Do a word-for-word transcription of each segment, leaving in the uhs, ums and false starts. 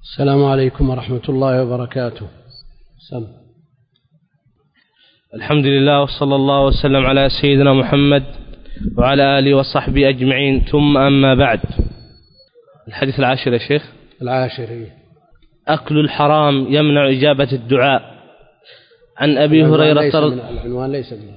السلام عليكم ورحمة الله وبركاته. سم. الحمد لله وصلى الله وسلم على سيدنا محمد وعلى آله وصحبه أجمعين، ثم أما بعد. الحديث العاشر يا شيخ. العاشر. أكل الحرام يمنع إجابة الدعاء. عن أبي هريرة ليس من العنوان ليس من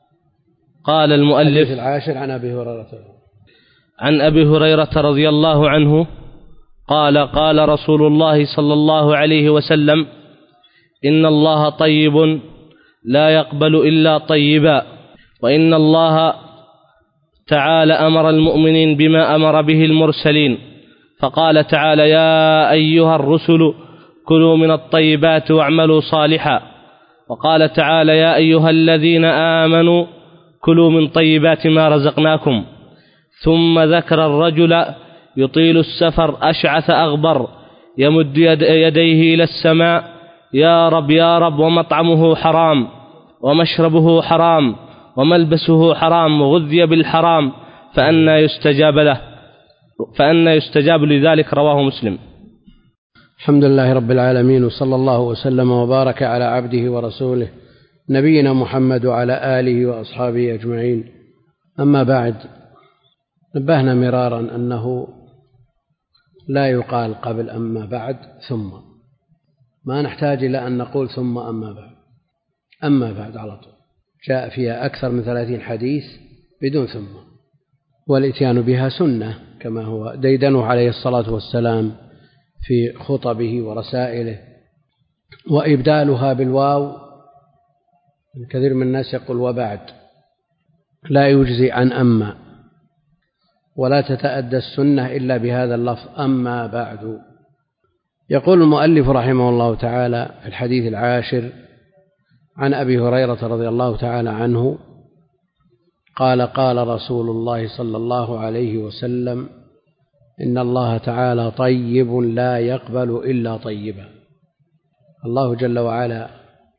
قال المؤلف العاشر عن أبي هريرة عن أبي هريرة رضي الله عنه قال قال رسول الله صلى الله عليه وسلم: إن الله طيب لا يقبل إلا طيبا، وإن الله تعالى أمر المؤمنين بما أمر به المرسلين، فقال تعالى: يا أيها الرسل كلوا من الطيبات واعملوا صالحا، وقال تعالى: يا أيها الذين آمنوا كلوا من طيبات ما رزقناكم. ثم ذكر الرجل يطيل السفر أشعث أغبر يمد يد يديه إلى السماء: يا رب يا رب، ومطعمه حرام ومشربه حرام وملبسه حرام وغذي بالحرام، فأنى يستجاب له فأنى يستجاب لذلك. رواه مسلم. الحمد لله رب العالمين، وصلى الله وسلم وبارك على عبده ورسوله نبينا محمد وعلى آله وأصحابه أجمعين. أما بعد، نبهنا مرارا أنه لا يقال قبل أما بعد ثم، ما نحتاج إلى أن نقول ثم أما بعد، أما بعد على طول. جاء فيها أكثر من ثلاثين حديث بدون ثم، والإتيان بها سنة كما هو ديدنه عليه الصلاة والسلام في خطبه ورسائله، وإبدالها بالواو. كثير من الناس يقول وبعد، لا يجزي عن أما، ولا تتأدى السنة إلا بهذا اللفظ أما بعد. يقول المؤلف رحمه الله تعالى في الحديث العاشر عن أبي هريرة رضي الله تعالى عنه قال قال رسول الله صلى الله عليه وسلم: إن الله تعالى طيب لا يقبل إلا طيبا. الله جل وعلا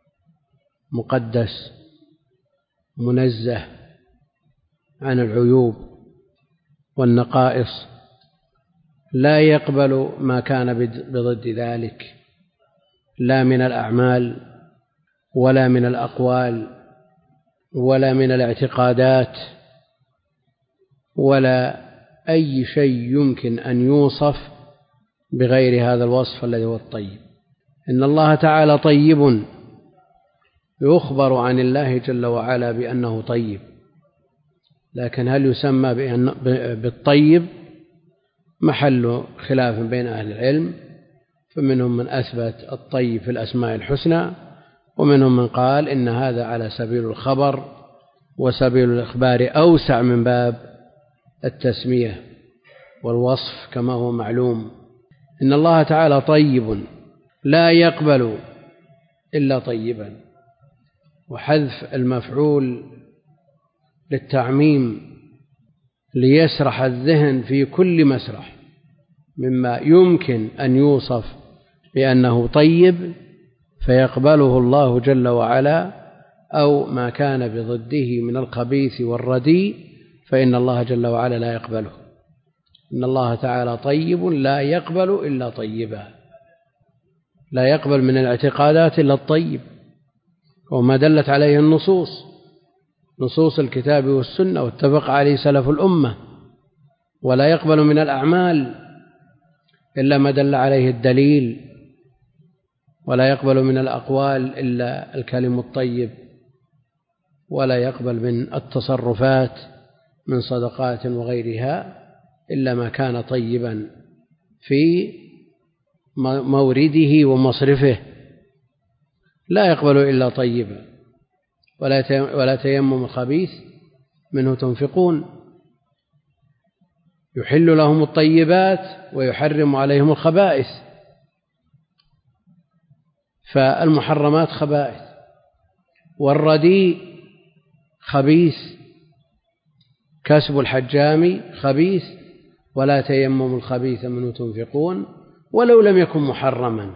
مقدس منزه عن العيوب والنقائص، لا يقبل ما كان بضد ذلك، لا من الأعمال ولا من الأقوال ولا من الاعتقادات ولا أي شيء يمكن أن يوصف بغير هذا الوصف الذي هو الطيب. إن الله تعالى طيب، يخبر عن الله جل وعلا بأنه طيب، لكن هل يسمى بالطيب محل خلاف بين أهل العلم، فمنهم من أثبت الطيب في الأسماء الحسنى، ومنهم من قال إن هذا على سبيل الخبر، وسبيل الإخبار أوسع من باب التسمية والوصف كما هو معلوم. إن الله تعالى طيب لا يقبل إلا طيبا، وحذف المفعول للتعميم ليسرح الذهن في كل مسرح مما يمكن أن يوصف بأنه طيب فيقبله الله جل وعلا، أو ما كان بضده من الخبيث والرديء فإن الله جل وعلا لا يقبله. إن الله تعالى طيب لا يقبل إلا طيبا، لا يقبل من الاعتقادات إلا الطيب، وما دلت عليه النصوص، نصوص الكتاب والسنة واتفق عليه سلف الأمة. ولا يقبل من الأعمال إلا ما دل عليه الدليل، ولا يقبل من الأقوال إلا الكلم الطيب، ولا يقبل من التصرفات من صدقات وغيرها إلا ما كان طيبا في مورده ومصرفه. لا يقبل إلا طيبا. ولا تيمم الخبيث منه تنفقون، يحل لهم الطيبات ويحرم عليهم الخبائث، فالمحرمات خبائث، والرديء خبيث، كسب الحجام خبيث، ولا تيمم الخبيث منه تنفقون ولو لم يكن محرما.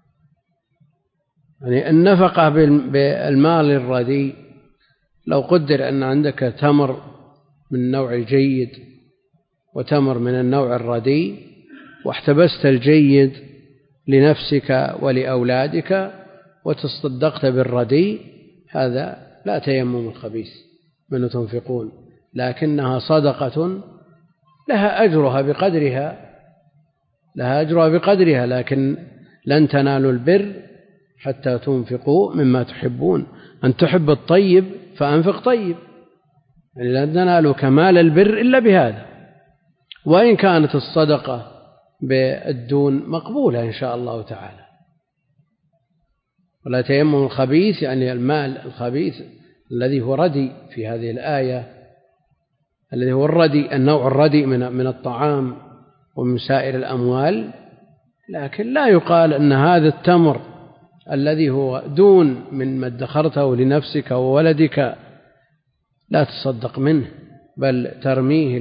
يعني النفقة بالمال الرديء، لو قدر أن عندك تمر من النوع الجيد وتمر من النوع الرديء، واحتبست الجيد لنفسك ولأولادك وتصدقت بالرديء، هذا لا تيمم الخبيث منه تنفقون، لكنها صدقة لها أجرها بقدرها لها أجرها بقدرها لكن لن تنالوا البر حتى تنفقوا مما تحبون. أن تحب الطيب فأنفق طيب، يعني لن تنالوا كمال البر إلا بهذا. وإن كانت الصدقة بالدون مقبولة إن شاء الله تعالى. ولا تيمم الخبيث يعني المال الخبيث الذي هو ردي في هذه الآية، الذي هو الردي النوع الردي من من الطعام ومن سائر الأموال، لكن لا يقال أن هذا التمر الذي هو دون من ما ادخرته لنفسك وولدك لا تصدق منه، بل ترميه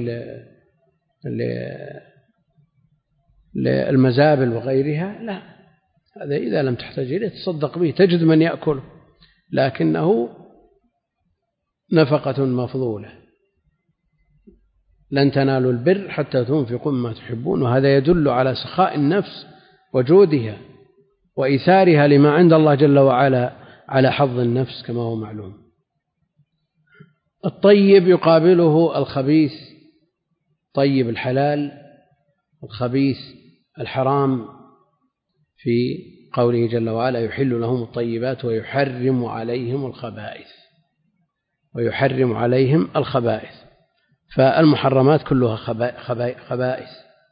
للمزابل وغيرها. لا، هذا إذا لم تحتاج إليه تصدق به، تجد من يأكل، لكنه نفقة مفضولة. لن تنالوا البر حتى تنفقوا مما تحبون، وهذا يدل على سخاء النفس وجودها وإيثارها لما عند الله جل وعلا على حظ النفس كما هو معلوم. الطيب يقابله الخبيث، طيب الحلال، الخبيث الحرام، في قوله جل وعلا يحل لهم الطيبات ويحرم عليهم الخبائث ويحرم عليهم الخبائث فالمحرمات كلها خبائث.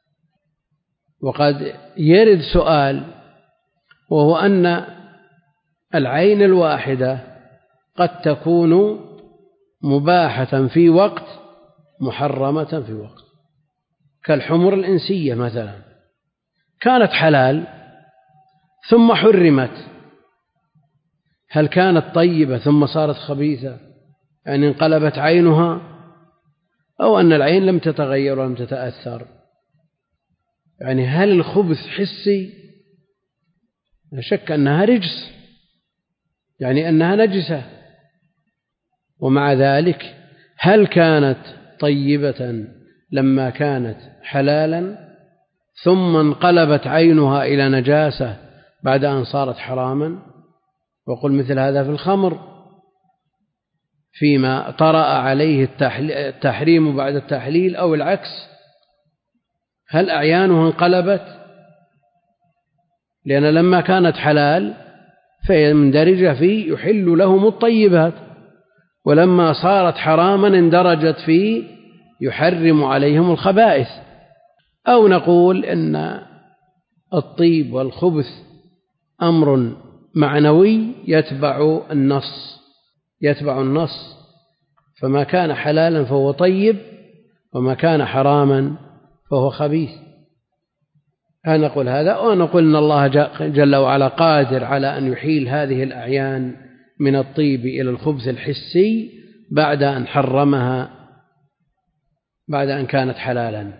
وقد يرد سؤال، وهو أن العين الواحدة قد تكون مباحة في وقت محرمة في وقت، كالحمر الإنسية مثلا كانت حلال ثم حرمت، هل كانت طيبة ثم صارت خبيثة يعني انقلبت عينها، أو أن العين لم تتغير ولم تتأثر؟ يعني هل الخبث حسي؟ لا شك أنها رجس، يعني أنها نجسة. ومع ذلك هل كانت طيبة لما كانت حلالا ثم انقلبت عينها إلى نجاسة بعد أن صارت حراما؟ وقل مثل هذا في الخمر فيما طرأ عليه التحريم بعد التحليل أو العكس، هل أعيانها انقلبت؟ لأن لما كانت حلال فهي مندرجة في يحل لهم الطيبات، ولما صارت حراما اندرجت في يحرم عليهم الخبائث. أو نقول إن الطيب والخبث أمر معنوي يتبع النص يتبع النص فما كان حلالا فهو طيب، وما كان حراما فهو خبيث. نقول هذا، ونقول إن الله جل وعلا قادر على أن يحيل هذه الأعيان من الطيب إلى الخبث الحسي بعد أن حرمها بعد أن كانت حلالا.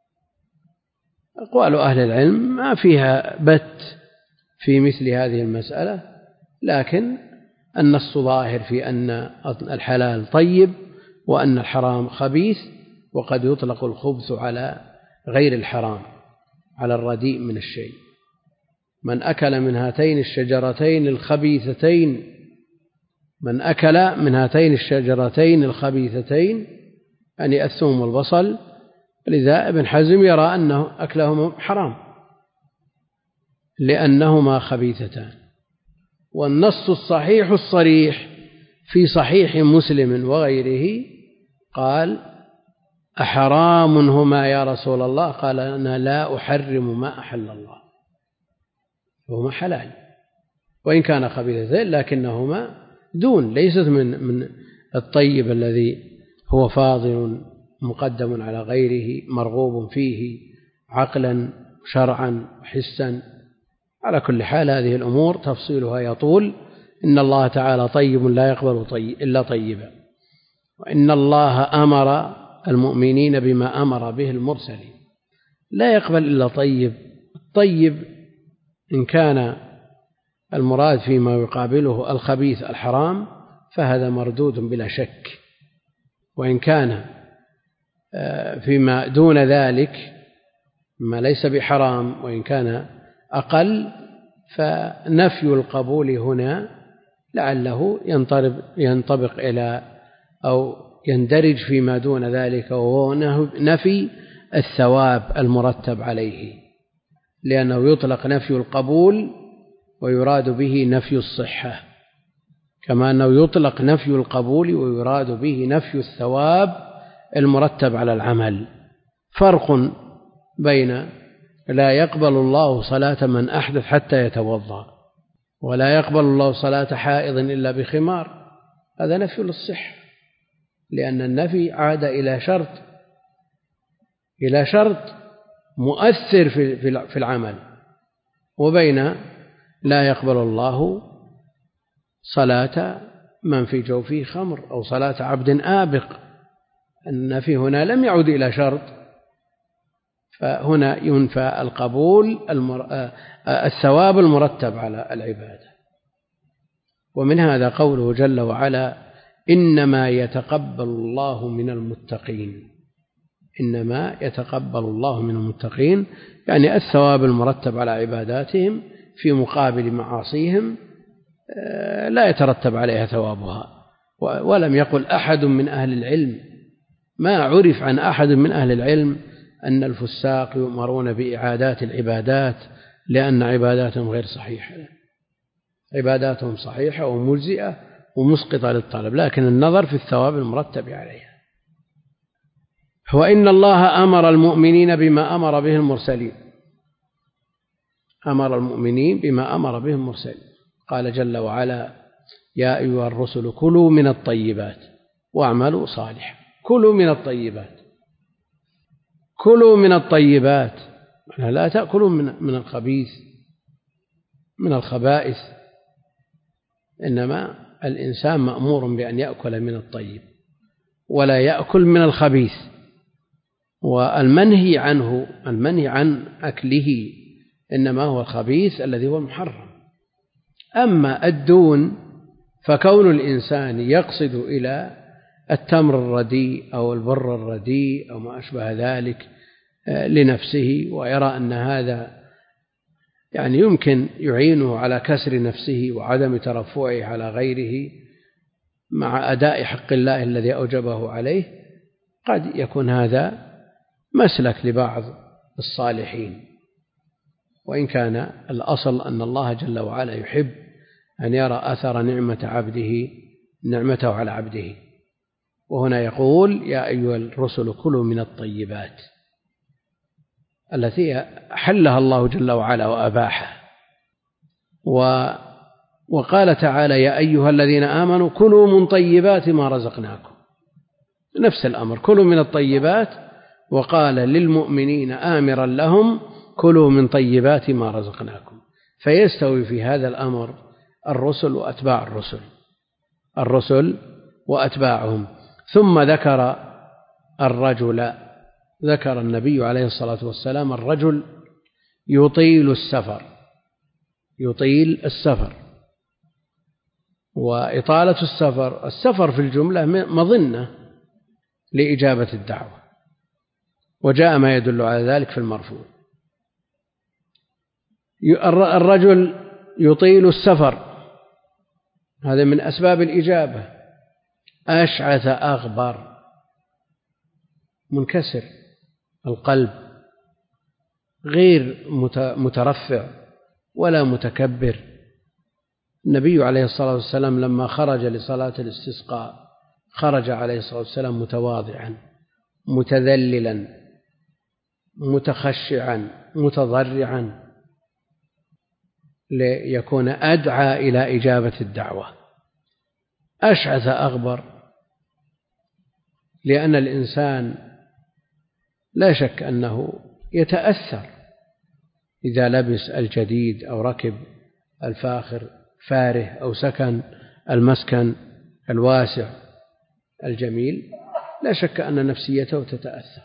أقوال أهل العلم ما فيها بت في مثل هذه المسألة، لكن النص ظاهر في أن الحلال طيب وأن الحرام خبيث، وقد يطلق الخبث على غير الحرام، على الرديء من الشيء. من أكل من هاتين الشجرتين الخبيثتين من أكل من هاتين الشجرتين الخبيثتين يعني الثوم والبصل، لذا ابن حزم يرى أنه أكلهما حرام لأنهما خبيثتان. والنص الصحيح الصريح في صحيح مسلم وغيره قال أحرام هما يا رسول الله؟ قال أنا لا أحرم ما أحل الله، وهما حلال وإن كان خبيثتين لكنهما دون، ليست من من الطيب الذي هو فاضل مقدم على غيره مرغوب فيه عقلا شرعا حسا. على كل حال هذه الأمور تفصيلها يطول. إن الله تعالى طيب لا يقبل طيب إلا طيبا، وإن الله أمر المؤمنين بما أمر به المرسلين، لا يقبل إلا طيب. الطيب إن كان المراد فيما يقابله الخبيث الحرام فهذا مردود بلا شك، وإن كان فيما دون ذلك ما ليس بحرام وإن كان أقل، فنفي القبول هنا لعله ينطبق إلى أو يندرج فيما دون ذلك، وهو نفي الثواب المرتب عليه، لأنه يطلق نفي القبول ويراد به نفي الصحة، كما أنه يطلق نفي القبول ويراد به نفي الثواب المرتب على العمل. فرق بين لا يقبل الله صلاة من أحدث حتى يتوضأ، ولا يقبل الله صلاة حائض إلا بخمار، هذا نفي للصحة، لأن النفي عاد إلى شرط إلى شرط مؤثر في العمل، وبين لا يقبل الله صلاة من في جوفه خمر أو صلاة عبد آبق، النفي هنا لم يعد إلى شرط، فهنا ينفى القبول الثواب المرتب على العبادة. ومن هذا قوله جل وعلا: إنما يتقبل الله من المتقين. إنما يتقبل الله من المتقين، يعني الثواب المرتب على عباداتهم في مقابل معاصيهم لا يترتب عليها ثوابها. ولم يقل أحد من أهل العلم، ما عرف عن أحد من أهل العلم أن الفساق يؤمرون بإعادات العبادات لأن عباداتهم غير صحيحة، عباداتهم صحيحة ومجزئة ومسقطة للطلب، لكن النظر في الثواب المرتب عليها. وإن الله أمر المؤمنين بما أمر به المرسلين، أمر المؤمنين بما أمر به المرسلين، قال جل وعلا: يا أيها الرسل كلوا من الطيبات واعملوا صالحا. كلوا من الطيبات، كلوا من الطيبات، لا تأكلوا من الخبيث من الخبائث، إنما الإنسان مأمور بأن يأكل من الطيب ولا يأكل من الخبيث. والمنهي عنه المنهي عن أكله إنما هو الخبيث الذي هو المحرم. أما الدون فكون الإنسان يقصد إلى التمر الرديء أو البر الرديء أو ما أشبه ذلك لنفسه، ويرى أن هذا يعني يمكن يعينه على كسر نفسه وعدم ترفعه على غيره مع أداء حق الله الذي أوجبه عليه، قد يكون هذا مسلك لبعض الصالحين، وإن كان الأصل أن الله جل وعلا يحب أن يرى أثر نعمة عبده نعمته على عبده. وهنا يقول: يا أيها الرسل كلوا من الطيبات التي حلها الله جل وعلا وأباحها. وقال تعالى: يا أيها الذين آمنوا كلوا من طيبات ما رزقناكم، نفس الأمر، كلوا من الطيبات، وقال للمؤمنين آمرا لهم: كلوا من طيبات ما رزقناكم. فيستوي في هذا الأمر الرسل وأتباع الرسل الرسل وأتباعهم. ثم ذكر الرجل، ذكر النبي عليه الصلاة والسلام الرجل يطيل السفر يطيل السفر وإطالة السفر السفر في الجملة مظنة لإجابة الدعوة، وجاء ما يدل على ذلك في المرفوع. الرجل يطيل السفر، هذا من أسباب الإجابة. أشعث أغبر، منكسر القلب، غير مترفع ولا متكبر. النبي عليه الصلاة والسلام لما خرج لصلاة الاستسقاء خرج عليه الصلاة والسلام متواضعا متذللا متخشعا متضرعا ليكون أدعى إلى إجابة الدعوة. أشعث أغبر، لأن الإنسان لا شك أنه يتأثر إذا لبس الجديد أو ركب الفاخر فاره أو سكن المسكن الواسع الجميل، لا شك أن نفسيته تتأثر.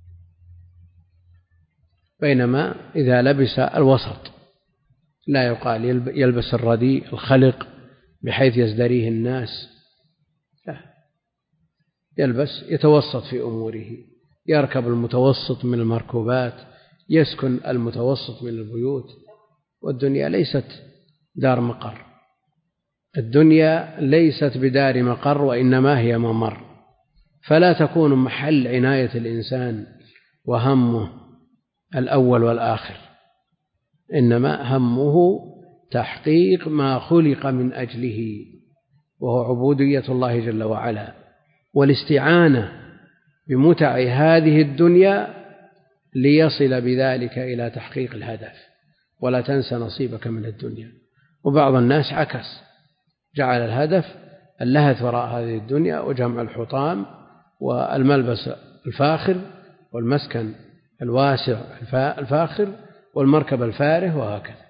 بينما إذا لبس الوسط، لا يقال يلبس الرديء الخلق بحيث يزدريه الناس، لا، يلبس يتوسط في أموره، يركب المتوسط من المركوبات، يسكن المتوسط من البيوت، والدنيا ليست دار مقر، الدنيا ليست بدار مقر وإنما هي ممر، فلا تكون محل عناية الإنسان وهمه الأول والآخر، إنما همه تحقيق ما خلق من أجله، وهو عبودية الله جل وعلا، والاستعانة بمتع هذه الدنيا ليصل بذلك إلى تحقيق الهدف. ولا تنس نصيبك من الدنيا. وبعض الناس عكس، جعل الهدف اللهث وراء هذه الدنيا وجمع الحطام والملبس الفاخر والمسكن الواسع الفاخر والمركب الفارهة وهكذا.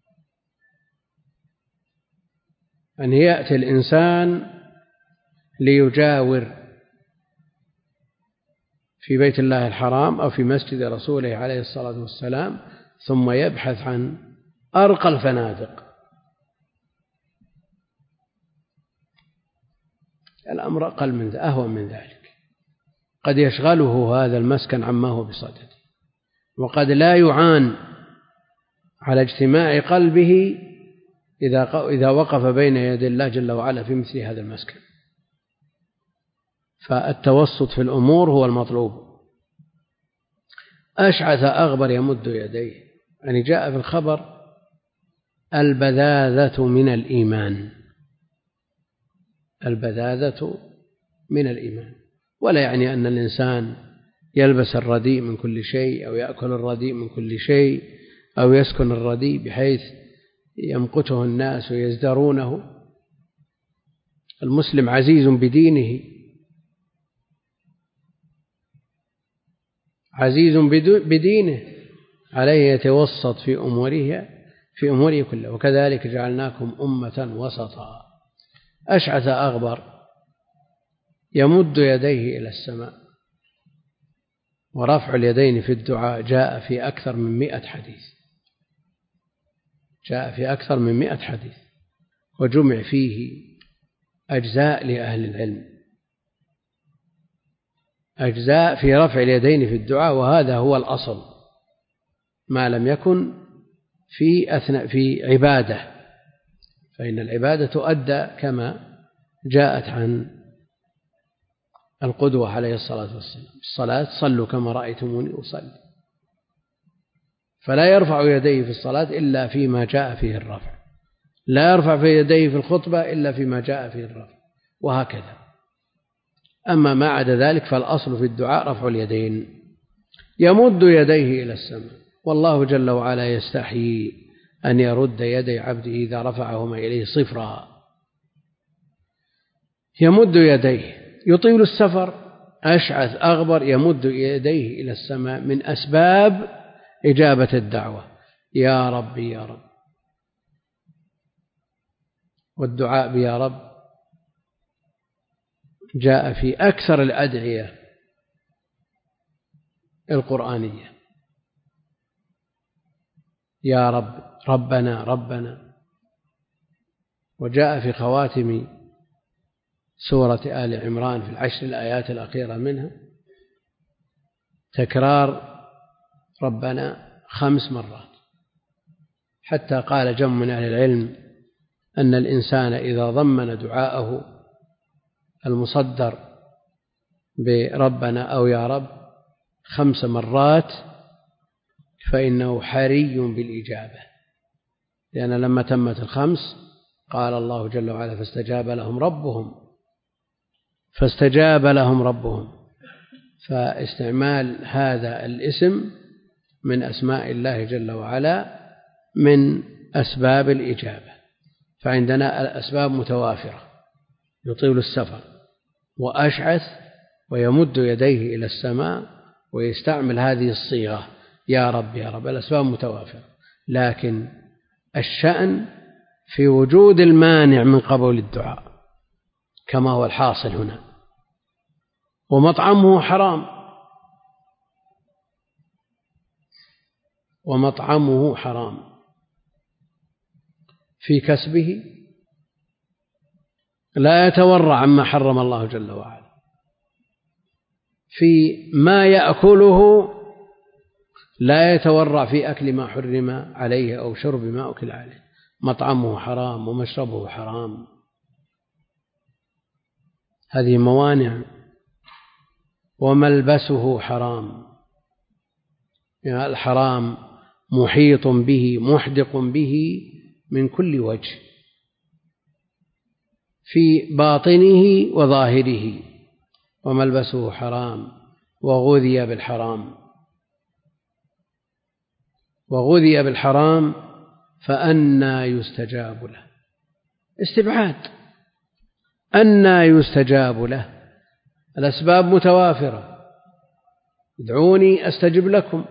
أن يأتي الإنسان ليجاور في بيت الله الحرام أو في مسجد رسوله عليه الصلاة والسلام ثم يبحث عن أرقى الفنادق، الأمر أقل من أهون من ذلك. قد يشغله هذا المسكن عما هو بصدده، وقد لا يعان على اجتماع قلبه إذا إذا وقف بين يدي الله جل وعلا في مثل هذا المسكن. فالتوسط في الأمور هو المطلوب. أشعث أغبر يمد يديه، يعني جاء في الخبر البذاذة من الإيمان، البذاذة من الإيمان، ولا يعني أن الإنسان يلبس الرديء من كل شيء أو يأكل الرديء من كل شيء أو يسكن الرديء بحيث يمقته الناس ويزدرونه. المسلم عزيز بدينه، عزيز بدينه، عليه يتوسط في أموره في أموره كلها. وكذلك جعلناكم أمة وسطا. أشعث أغبر يمد يديه إلى السماء، ورفع اليدين في الدعاء جاء في أكثر من مئة حديث، جاء في أكثر من مئة حديث، وجمع فيه أجزاء لأهل العلم، أجزاء في رفع اليدين في الدعاء، وهذا هو الأصل ما لم يكن في أثناء في عبادة، فإن العبادة تؤدى كما جاءت عن القدوة عليه الصلاة والسلام: الصلاة صلوا كما رأيتموني أصلي. فلا يرفع يديه في الصلاة إلا فيما جاء فيه الرفع، لا يرفع في يديه في الخطبة إلا فيما جاء فيه الرفع، وهكذا. أما ما عدا ذلك فالأصل في الدعاء رفع اليدين. يمد يديه إلى السماء، والله جل وعلا يستحيي أن يرد يدي عبده إذا رفعهما إليه صفرا. يمد يديه، يطيل السفر، أشعث أغبر يمد يديه إلى السماء من أسباب إجابة الدعوة: يا رب يا رب. والدعاء بيا رب جاء في أكثر الأدعية القرآنية: يا رب، ربنا ربنا. وجاء في خواتم سورة آل عمران في العشر الآيات الأخيرة منها تكرار ربنا خمس مرات، حتى قال جمع من أهل العلم أن الإنسان إذا ضمن دعاءه المصدر بربنا أو يا رب خمس مرات فإنه حري بالإجابة، لأن لما تمت الخمس قال الله جل وعلا: فاستجاب لهم ربهم فاستجاب لهم ربهم. فاستعمال هذا الاسم من أسماء الله جل وعلا من أسباب الإجابة. فعندنا الأسباب متوافرة: يطيل السفر، وأشعث، ويمد يديه إلى السماء، ويستعمل هذه الصيغة يا رب يا رب. الأسباب متوافرة، لكن الشأن في وجود المانع من قبول الدعاء كما هو الحاصل هنا. ومطعمه حرام، ومطعمه حرام في كسبه، لا يتورع عما حرم الله جل وعلا. في ما يأكله لا يتورع في أكل ما حرم عليه أو شرب ما أكل عليه، مطعمه حرام ومشربه حرام، هذه موانع. وملبسه حرام، يعني الحرام محيط به محدق به من كل وجه، في باطنه وظاهره. وملبسه حرام وغذي بالحرام، وغذي بالحرام فأنى يستجاب له. استبعاد، أنى يستجاب له. الأسباب متوافرة، ادعوني أستجب لكم،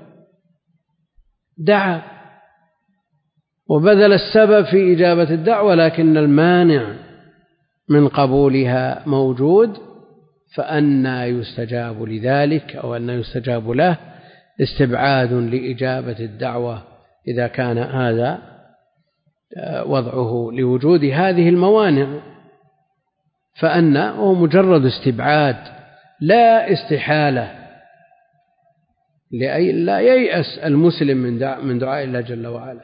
دعا وبذل السبب في إجابة الدعوة، لكن المانع من قبولها موجود، فأنى يستجاب لذلك أو أنى يستجاب له. استبعاد لإجابة الدعوة إذا كان هذا وضعه لوجود هذه الموانع، فأن هو مجرد استبعاد لا استحالة، لا ييأس المسلم من دعاء الله جل وعلا،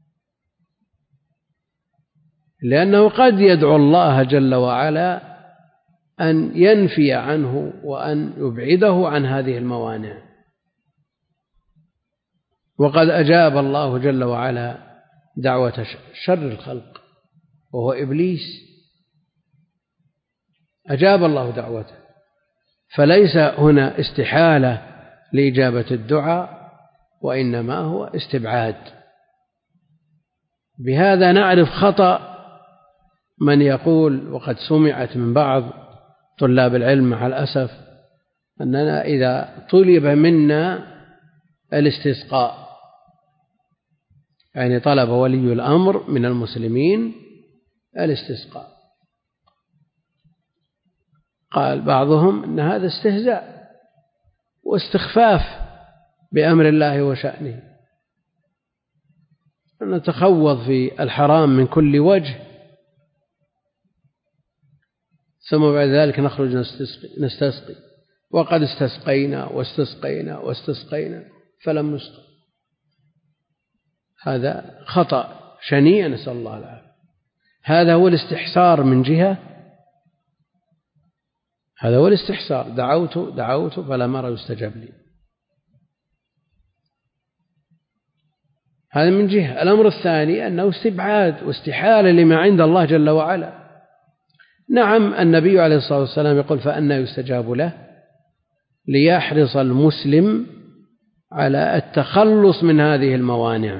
لأنه قد يدعو الله جل وعلا أن ينفي عنه وأن يبعده عن هذه الموانع. وقد أجاب الله جل وعلا دعوة شر الخلق وهو إبليس، أجاب الله دعوته، فليس هنا استحالة لإجابة الدعاء، وإنما هو استبعاد. بهذا نعرف خطأ من يقول، وقد سمعت من بعض طلاب العلم مع الأسف، أننا إذا طلب منا الاستسقاء، يعني طلب ولي الأمر من المسلمين الاستسقاء، قال بعضهم أن هذا استهزاء واستخفاف بأمر الله وشأنه، أن نتخوض في الحرام من كل وجه، ثم بعد ذلك نخرج نستسقي, نستسقي وقد استسقينا واستسقينا واستسقينا فلم نسقي. هذا خطأ شنيع، نسأل الله العافية. هذا هو الاستحسار من جهة، هذا هو الاستحسار، دعوت دعوت فلم أرى يستجاب لي، هذا من جهة. الأمر الثاني أنه استبعاد واستحالة لما عند الله جل وعلا. نعم، النبي عليه الصلاة والسلام يقول فأنى يستجاب له، ليحرص المسلم على التخلص من هذه الموانع.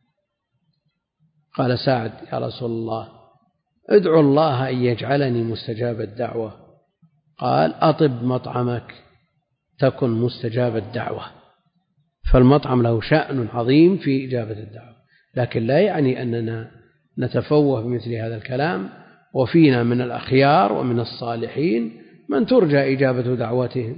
قال سعد يا رسول الله ادعو الله أن يجعلني مستجاب الدعوة، قال أطب مطعمك تكن مستجاب الدعوة. فالمطعم له شأن عظيم في إجابة الدعوة، لكن لا يعني أننا نتفوه بمثل هذا الكلام، وفينا من الأخيار ومن الصالحين من ترجى إجابة دعوتهم.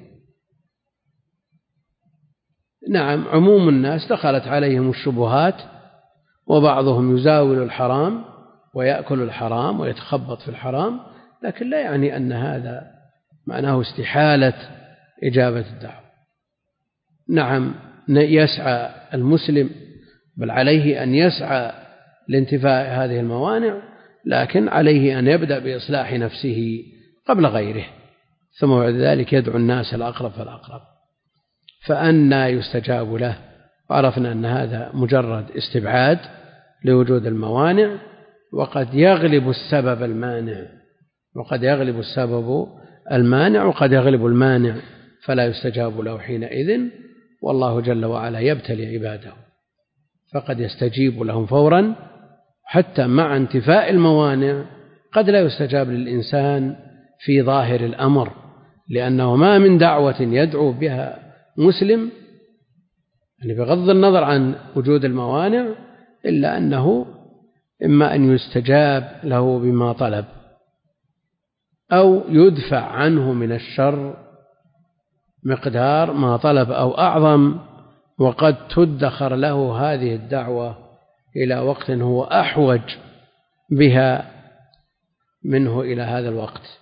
نعم، عموم الناس دخلت عليهم الشبهات، وبعضهم يزاول الحرام ويأكل الحرام ويتخبط في الحرام، لكن لا يعني أن هذا معناه استحالة إجابة الدعوة. نعم، يسعى المسلم، بل عليه أن يسعى لانتفاء هذه الموانع، لكن عليه أن يبدأ بإصلاح نفسه قبل غيره، ثم بعد ذلك يدعو الناس الأقرب فالأقرب. فأنى يستجاب له. وعرفنا أن هذا مجرد استبعاد لوجود الموانع، وقد يغلب السبب المانع، وقد يغلب السبب المانع وقد يغلب المانع، فلا يستجاب له حينئذ. والله جل وعلا يبتلي عباده، فقد يستجيب لهم فورا حتى مع انتفاء الموانع. قد لا يستجاب للإنسان في ظاهر الأمر، لأنه ما من دعوة يدعو بها مسلم، يعني بغض النظر عن وجود الموانع، إلا أنه إما أن يستجاب له بما طلب، أو يدفع عنه من الشر مقدار ما طلب أو أعظم، وقد تدخر له هذه الدعوة إلى وقت هو أحوج بها منه إلى هذا الوقت.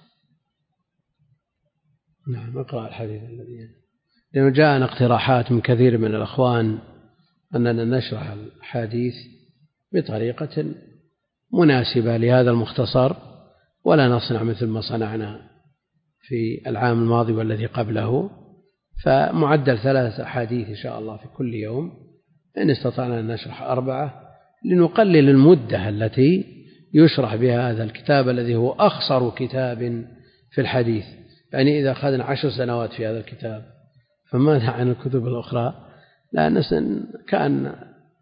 نعم، اقرأ الحديث الذي، لأنه جاءنا اقتراحات من كثير من الأخوان أننا نشرح الحديث بطريقة مناسبة لهذا المختصر، ولا نصنع مثل ما صنعنا في العام الماضي والذي قبله. فمعدل ثلاثة أحاديث إن شاء الله في كل يوم، إن استطعنا أن نشرح أربعة لنقلل المدة التي يشرح بها هذا الكتاب الذي هو أخصر كتاب في الحديث. يعني إذا أخذنا عشر سنوات في هذا الكتاب فماذا عن الكتب الأخرى؟ لا كان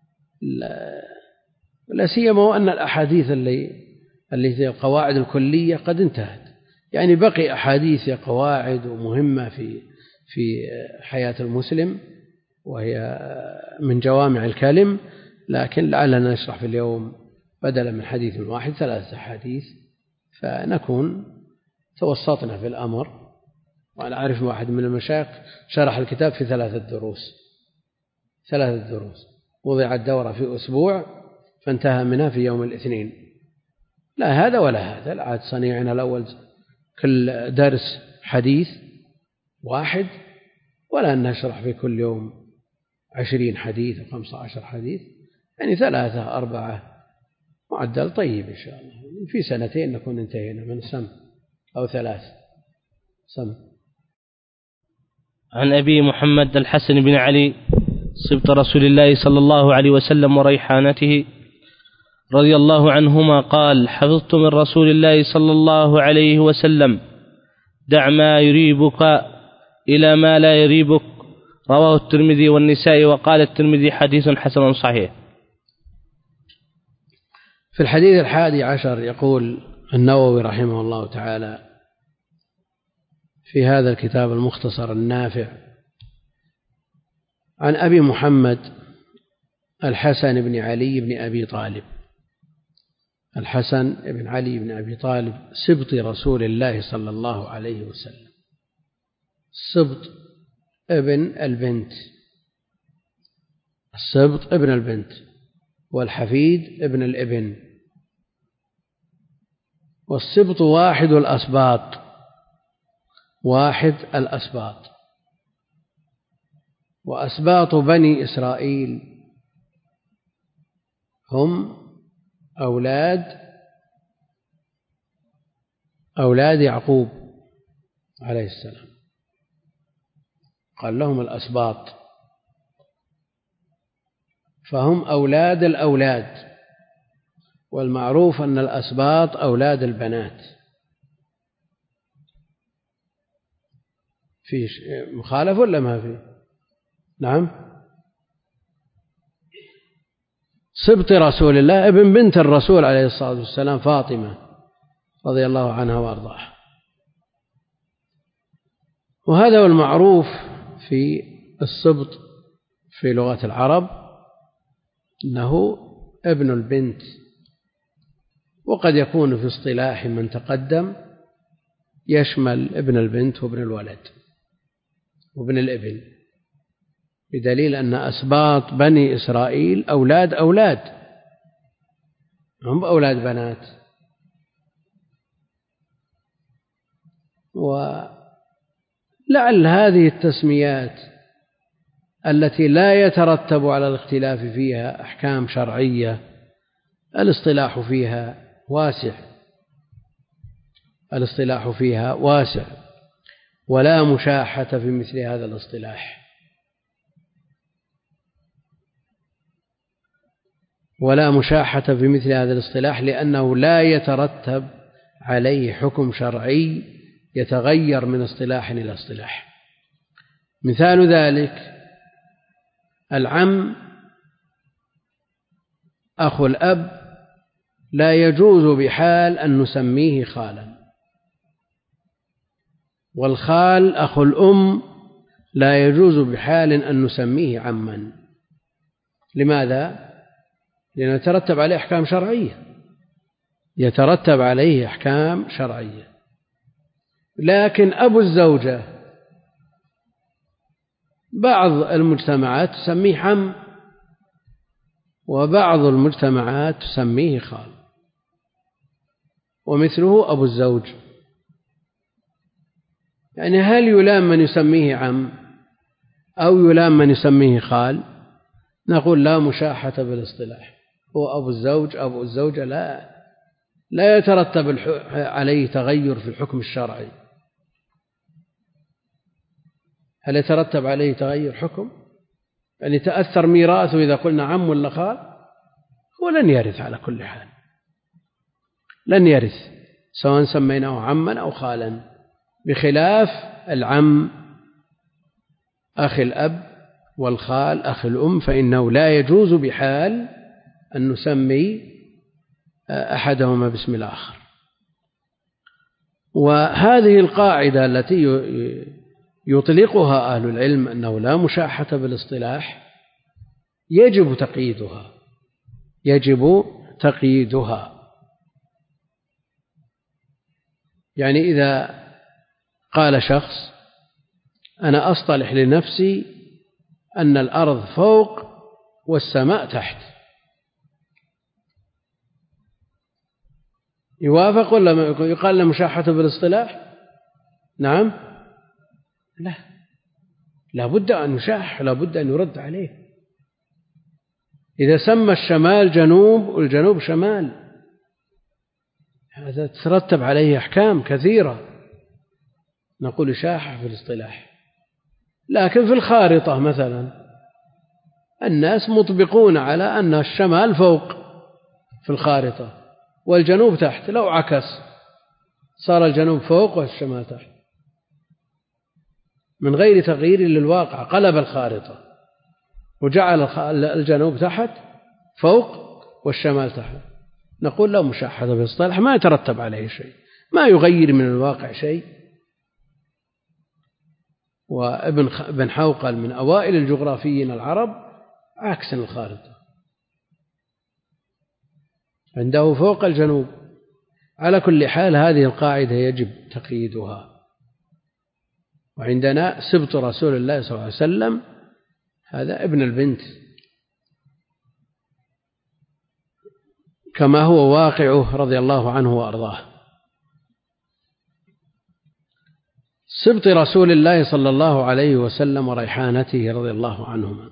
لا سيما وأن الأحاديث اللي اللي هي القواعد الكلية قد انتهت، يعني بقي أحاديث قواعد ومهمة في في حياة المسلم وهي من جوامع الكلم، لكن لعلنا نشرح في اليوم بدلا من حديث واحد ثلاثة أحاديث، فنكون توسطنا في الأمر. وأنا أعرف واحد من المشايخ شرح الكتاب في ثلاثة دروس ثلاثة دروس وضعت الدورة في أسبوع فانتهى منها في يوم الاثنين. لا هذا ولا هذا، العاد صنيعنا الأول كل درس حديث واحد، ولا أن نشرح في كل يوم عشرين حديث أو خمسة عشر حديث، يعني ثلاثة أربعة معدل طيب إن شاء الله. في سنتين نكون انتهينا من سم أو ثلاث سم. عن أبي محمد الحسن بن علي صبط رسول الله صلى الله عليه وسلم وريحانته رضي الله عنهما قال: حفظت من رسول الله صلى الله عليه وسلم: دع ما يريبك إلى ما لا يريبك. رواه الترمذي والنسائي، وقال الترمذي: حديث حسن صحيح. في الحديث الحادي عشر يقول النووي رحمه الله تعالى في هذا الكتاب المختصر النافع: عن أبي محمد الحسن بن علي بن أبي طالب. الحسن بن علي بن أبي طالب سبط رسول الله صلى الله عليه وسلم. السبط ابن البنت، السبط ابن البنت، والحفيد ابن الابن. والسبط واحد الأسباط، واحد الأسباط. وأسباط بني إسرائيل هم أولاد أولاد يعقوب عليه السلام، قال لهم الأسباط، فهم أولاد الأولاد، والمعروف أن الأسباط أولاد البنات. في مخالف ولا ما في؟ نعم. سبط رسول الله ابن بنت الرسول عليه الصلاة والسلام فاطمة رضي الله عنها وارضاها. وهذا هو المعروف في السبط في لغة العرب أنه ابن البنت، وقد يكون في اصطلاح من تقدم يشمل ابن البنت وابن الولد وابن الابن، بدليل أن أسباط بني إسرائيل أولاد أولاد، هم أولاد بنات. ولعل هذه التسميات التي لا يترتب على الاختلاف فيها أحكام شرعية الاصطلاح فيها واسع، الاصطلاح فيها واسع ولا مشاحة في مثل هذا الاصطلاح، ولا مشاحة في مثل هذا الاصطلاح لأنه لا يترتب عليه حكم شرعي يتغير من اصطلاح إلى اصطلاح. مثال ذلك العم أخو الأب لا يجوز بحال أن نسميه خالا، والخال أخو الأم لا يجوز بحال أن نسميه عما. لماذا؟ لأنه يترتب عليه أحكام شرعية، يترتب عليه أحكام شرعية. لكن أبو الزوجة بعض المجتمعات تسميه عم، وبعض المجتمعات تسميه خال، ومثله أبو الزوج. يعني هل يلام من يسميه عم أو يلام من يسميه خال؟ نقول لا مشاحة بالاصطلاح. هو أبو الزوج أبو الزوجة لا لا يترتب عليه تغير في الحكم الشرعي. هل يترتب عليه تغير حكم؟ يعني تأثر ميراثه إذا قلنا عم ولا خال؟ هو لن يرث على كل حال، لن يرث سواء سميناه عما أو خالا، بخلاف العم أخي الأب والخال أخي الأم، فإنه لا يجوز بحال أن نسمي أحدهما باسم الآخر. وهذه القاعدة التي يطلقها أهل العلم أنه لا مشاحة بالاصطلاح يجب تقييدها، يجب تقييدها. يعني إذا قال شخص أنا أصطلح لنفسي أن الأرض فوق والسماء تحت، يوافق ولا يقال له مشاحة بالاصطلاح؟ نعم، لا، لا بد أن يشاح، لا بد أن يرد عليه. إذا سمى الشمال جنوب والجنوب شمال هذا تترتب عليه أحكام كثيرة، نقول شاحة في الاصطلاح. لكن في الخارطة مثلا الناس مطبقون على أن الشمال فوق في الخارطة والجنوب تحت، لو عكس صار الجنوب فوق والشمال تحت من غير تغيير للواقع، قلب الخارطة وجعل الجنوب تحت فوق والشمال تحت، نقول لا مشاحة بالاصطلاح، ما يترتب عليه شيء، ما يغير من الواقع شيء. وابن حوقل من أوائل الجغرافيين العرب عكس الخارطة، عنده فوق الجنوب. على كل حال هذه القاعدة يجب تقييدها. وعندنا سبط رسول الله صلى الله عليه وسلم هذا ابن البنت كما هو واقعه رضي الله عنه وأرضاه. سبط رسول الله صلى الله عليه وسلم وريحانته رضي الله عنهما.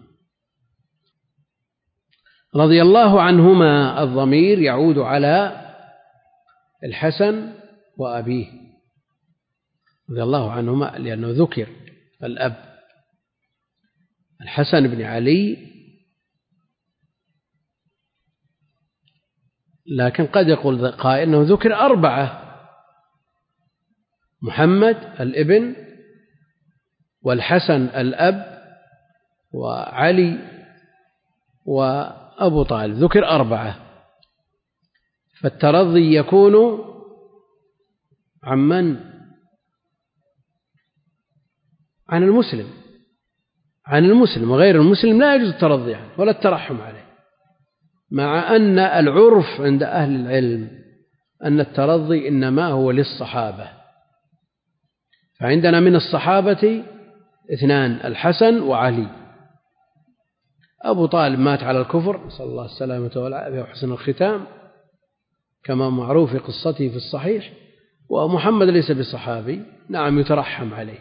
رضي الله عنهما الضمير يعود على الحسن وأبيه رضي الله عنهما لأنه ذكر الأب الحسن بن علي، لكن قد يقول قائل أنه ذكر أربعة: محمد الابن والحسن الأب وعلي وأبو طالب، ذكر أربعة. فالترضي يكون عمن عن المسلم عن المسلم وغير المسلم لا يجوز الترضي عنه ولا الترحم عليه، مع أن العرف عند أهل العلم أن الترضي إنما هو للصحابة. فعندنا من الصحابة اثنان: الحسن وعلي. أبو طالب مات على الكفر، نسأل الله السلامة والعافية وحسن الختام كما معروف في قصته في الصحيح. ومحمد ليس بصحابي، نعم يترحم عليه.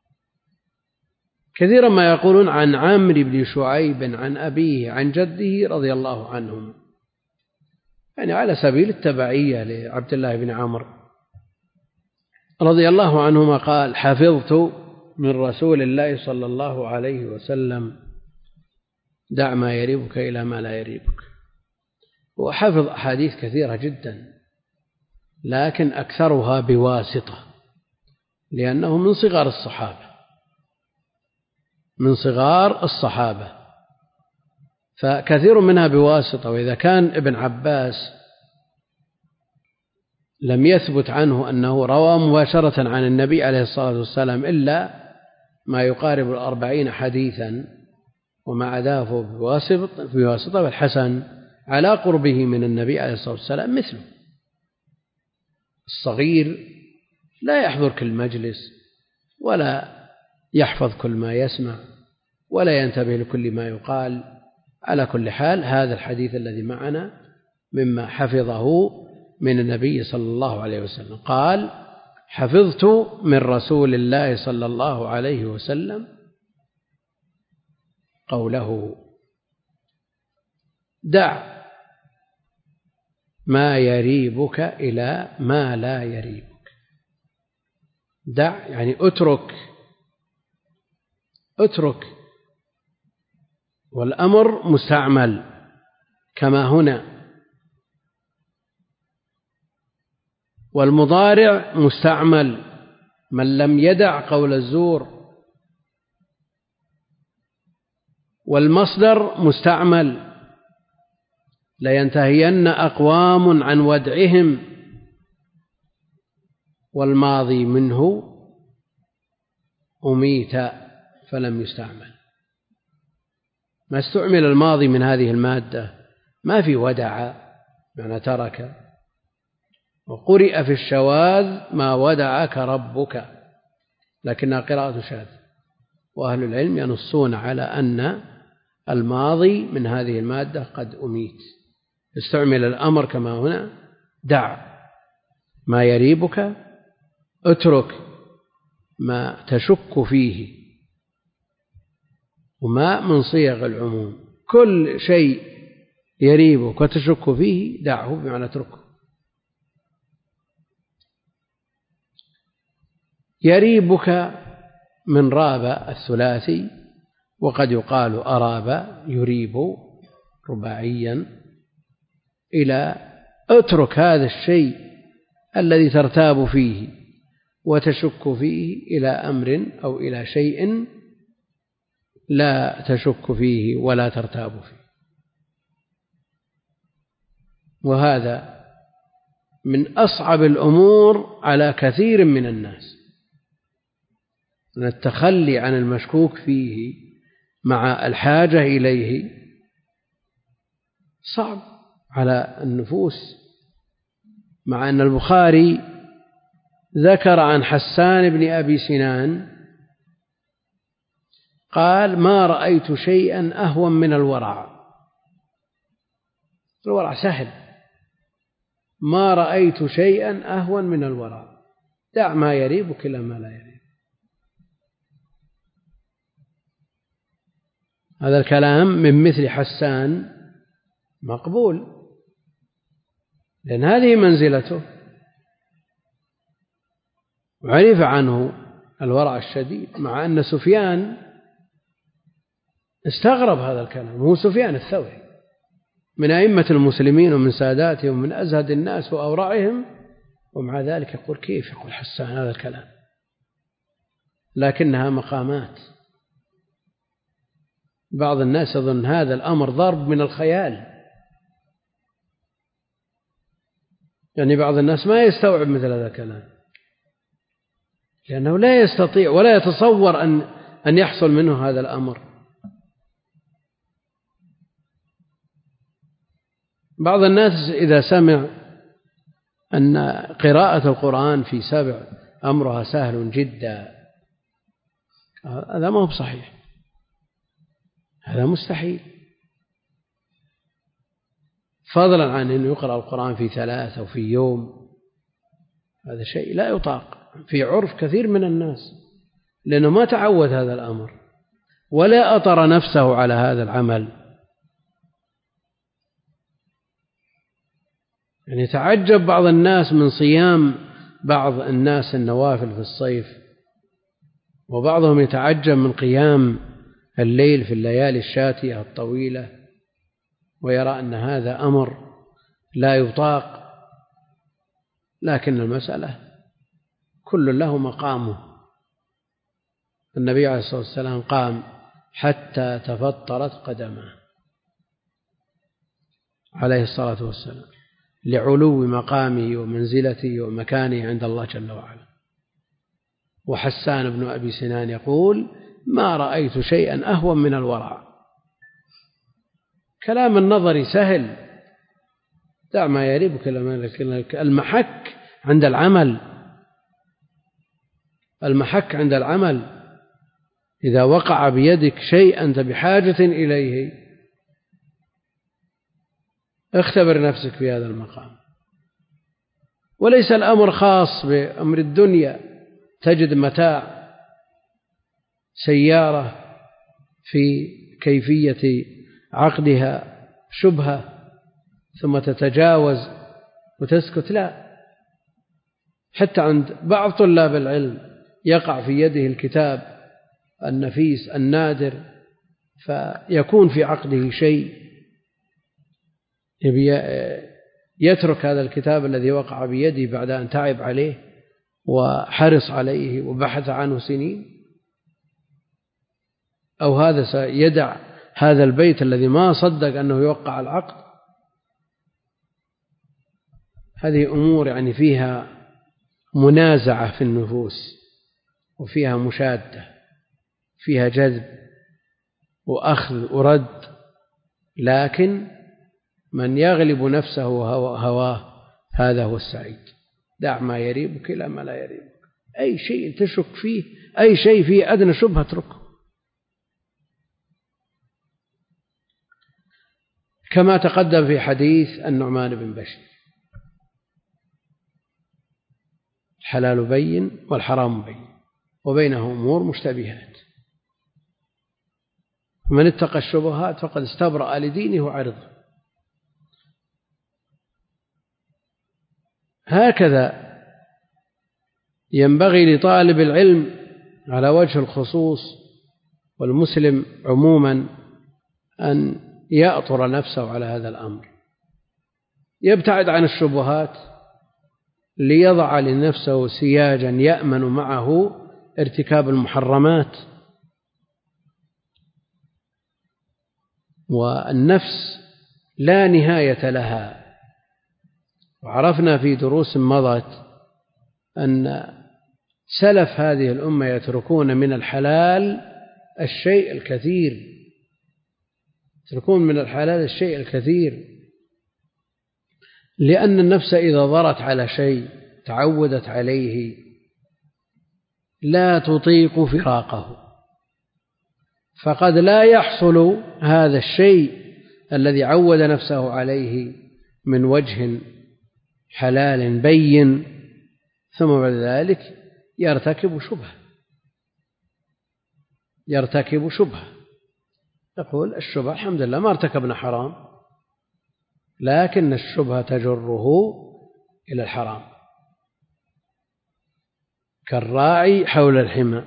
كثيرا ما يقولون عن عمرو بن شعيب عن أبيه عن جده رضي الله عنهم، يعني على سبيل التبعية لعبد الله بن عمرو رضي الله عنهما قال: حفظت من رسول الله صلى الله عليه وسلم دع ما يريبك إلى ما لا يريبك. وحفظ أحاديث كثيرة جدا، لكن أكثرها بواسطة، لأنه من صغار الصحابة من صغار الصحابة فكثير منها بواسطة. وإذا كان ابن عباس لم يثبت عنه أنه روى مباشرة عن النبي عليه الصلاة والسلام إلا ما يقارب الأربعين حديثا، ومع ذلك بواسطة، والحسن على قربه من النبي عليه الصلاة والسلام مثله. الصغير لا يحضر كل مجلس ولا يحفظ كل ما يسمع ولا ينتبه لكل ما يقال. على كل حال هذا الحديث الذي معنا مما حفظه من النبي صلى الله عليه وسلم. قال: حفظت من رسول الله صلى الله عليه وسلم قوله دع ما يريبك إلى ما لا يريبك. دع يعني اترك اترك والأمر مستعمل كما هنا، والمضارع مستعمل من لم يدع قول الزور، والمصدر مستعمل لينتهين أقوام عن ودعهم، والماضي منه أميت فلم يستعمل. ما استعمل الماضي من هذه المادة، ما في ودع معنى ترك، وقرئ في الشواذ ما ودعك ربك، لكنها قراءة شاذ، وأهل العلم ينصون على أن الماضي من هذه المادة قد أميت. استعمل الأمر كما هنا، دع ما يريبك، اترك ما تشك فيه، وما من صيغ العموم، كل شيء يريبك وتشك فيه دعه بمعنى اتركه. يريبك من راب الثلاثي، وقد يقال أراب يريب رباعيا، إلى اترك هذا الشيء الذي ترتاب فيه وتشك فيه إلى أمر أو إلى شيء لا تشك فيه ولا ترتاب فيه. وهذا من أصعب الأمور على كثير من الناس، أن التخلي عن المشكوك فيه مع الحاجة إليه صعب على النفوس، مع أن البخاري ذكر عن حسان بن أبي سنان قال: ما رأيت شيئا أهون من الورع. الورع سهل، ما رأيت شيئا أهون من الورع، دع ما يريبك إلى ما لا يريب. هذا الكلام من مثل حسان مقبول، لأن هذه منزلته، وعرف عنه الورع الشديد، مع أن سفيان استغرب هذا الكلام، هو سفيان الثوري من أئمة المسلمين ومن ساداتهم ومن أزهد الناس وأورعهم، ومع ذلك يقول: كيف يقول حسان هذا الكلام؟ لكنها مقامات. بعض الناس يظن هذا الأمر ضرب من الخيال، يعني بعض الناس ما يستوعب مثل هذا الكلام، لأنه لا يستطيع ولا يتصور أن أن يحصل منه هذا الأمر. بعض الناس إذا سمع أن قراءة القرآن في سبع أمرها سهل جدا، هذا ما هو بصحيح، هذا مستحيل، فضلا عن أن يقرأ القرآن في ثلاث أو في يوم، هذا شيء لا يطاق في عرف كثير من الناس، لأنه ما تعود هذا الأمر ولا أطر نفسه على هذا العمل. يعني تعجب بعض الناس من صيام بعض الناس النوافل في الصيف، وبعضهم يتعجب من قيام الليل في الليالي الشاتية الطويلة، ويرى أن هذا أمر لا يطاق. لكن المسألة كل له مقامه. النبي عليه الصلاة والسلام قام حتى تفطرت قدمه عليه الصلاة والسلام، لعلو مقامه ومنزلته ومكانه عند الله جل وعلا. وحسان بن أبي سنان يقول: ما رأيت شيئا أهون من الورع. كلام النظر سهل، دع ما يريبك لك. المحك عند العمل، المحك عند العمل إذا وقع بيدك شيء أنت بحاجة إليه، اختبر نفسك في هذا المقام. وليس الأمر خاص بأمر الدنيا، تجد متاع سيارة في كيفية عقدها شبهة ثم تتجاوز وتسكت، لا. حتى عند بعض طلاب العلم يقع في يده الكتاب النفيس النادر فيكون في عقده شيء، يترك هذا الكتاب الذي وقع بيده بعد أن تعب عليه وحرص عليه وبحث عنه سنين، أو هذا سيدع هذا البيت الذي ما صدق أنه يوقع العقد. هذه أمور يعني فيها منازعة في النفوس، وفيها مشادة، فيها جذب وأخذ ورد، لكن من يغلب نفسه هواه هذا هو السعيد. دع ما يريبك إلى ما لا يريبك. أي شيء تشك فيه، أي شيء فيه أدنى شبهة اتركه. كما تقدم في حديث النعمان بن بشير: الحلال بين والحرام بين وبينه أمور مشتبهات، من اتقى الشبهات فقد استبرأ لدينه وعرضه. هكذا ينبغي لطالب العلم على وجه الخصوص والمسلم عموما أن يأطر نفسه على هذا الأمر، يبتعد عن الشبهات ليضع لنفسه سياجا يأمن معه ارتكاب المحرمات. والنفس لا نهاية لها، وعرفنا في دروس مضت أن سلف هذه الأمة يتركون من الحلال الشيء الكثير، يتركون من الحلال الشيء الكثير، لأن النفس إذا ضرت على شيء تعودت عليه لا تطيق فراقه، فقد لا يحصل هذا الشيء الذي عود نفسه عليه من وجه حلال بين، ثم بعد ذلك يرتكب شبهة يرتكب شبهة يقول الشبهة الحمد لله ما ارتكبنا حرام، لكن الشبهة تجره إلى الحرام، كالراعي حول الحمى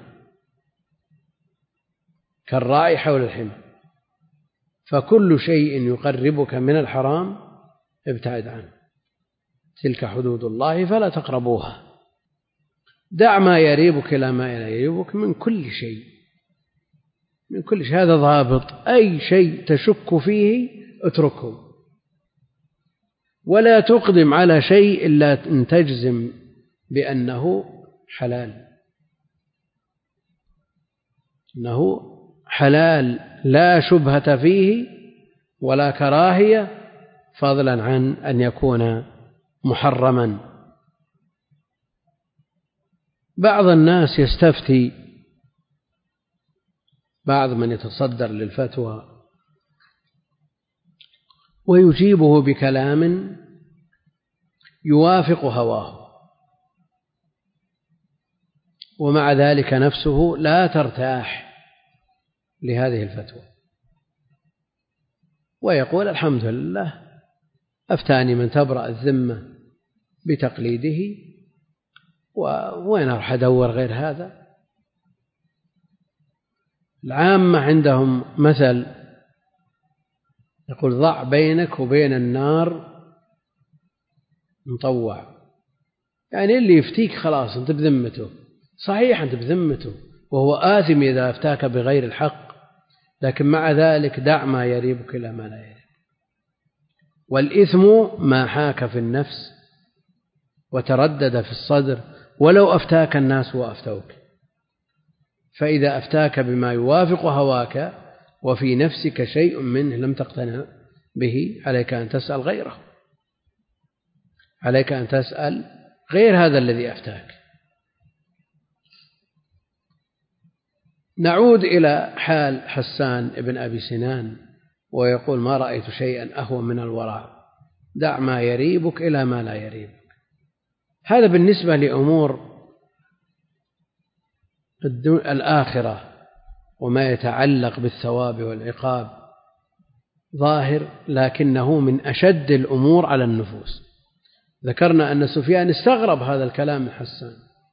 كالراعي حول الحمى فكل شيء يقربك من الحرام ابتعد عنه. تلك حدود الله فلا تقربوها. دع ما يريبك إلى ما لا يريبك من كل شيء من كل شيء هذا ضابط. أي شيء تشك فيه اتركه، ولا تقدم على شيء إلا أن تجزم بأنه حلال، أنه حلال لا شبهة فيه ولا كراهية، فضلا عن أن يكون محرما. بعض الناس يستفتي، بعض من يتصدر للفتوى ويجيبه بكلام يوافق هواه، ومع ذلك نفسه لا ترتاح لهذه الفتوى، ويقول الحمد لله أفتاني من تبرأ الذمة بتقليده، وين أروح أدور غير هذا؟ العامة عندهم مثل يقول ضع بينك وبين النار مطوع، يعني اللي يفتيك خلاص أنت بذمته، صحيح أنت بذمته وهو آثم إذا أفتاك بغير الحق، لكن مع ذلك دع ما يريبك إلى ما لا يريب. والإثم ما حاك في النفس وتردد في الصدر ولو أفتاك الناس وأفتوك، فإذا أفتاك بما يوافق هواك وفي نفسك شيء منه لم تقتنع به عليك أن تسأل غيره، عليك أن تسأل غير هذا الذي أفتاك. نعود إلى حال حسان ابن أبي سنان ويقول ما رأيت شيئا أهون من الورع، دع ما يريبك إلى ما لا يريبك. هذا بالنسبة لأمور الآخرة وما يتعلق بالثواب والعقاب، ظاهر لكنه من أشد الأمور على النفوس. ذكرنا أن سفيان استغرب هذا الكلام من حسان،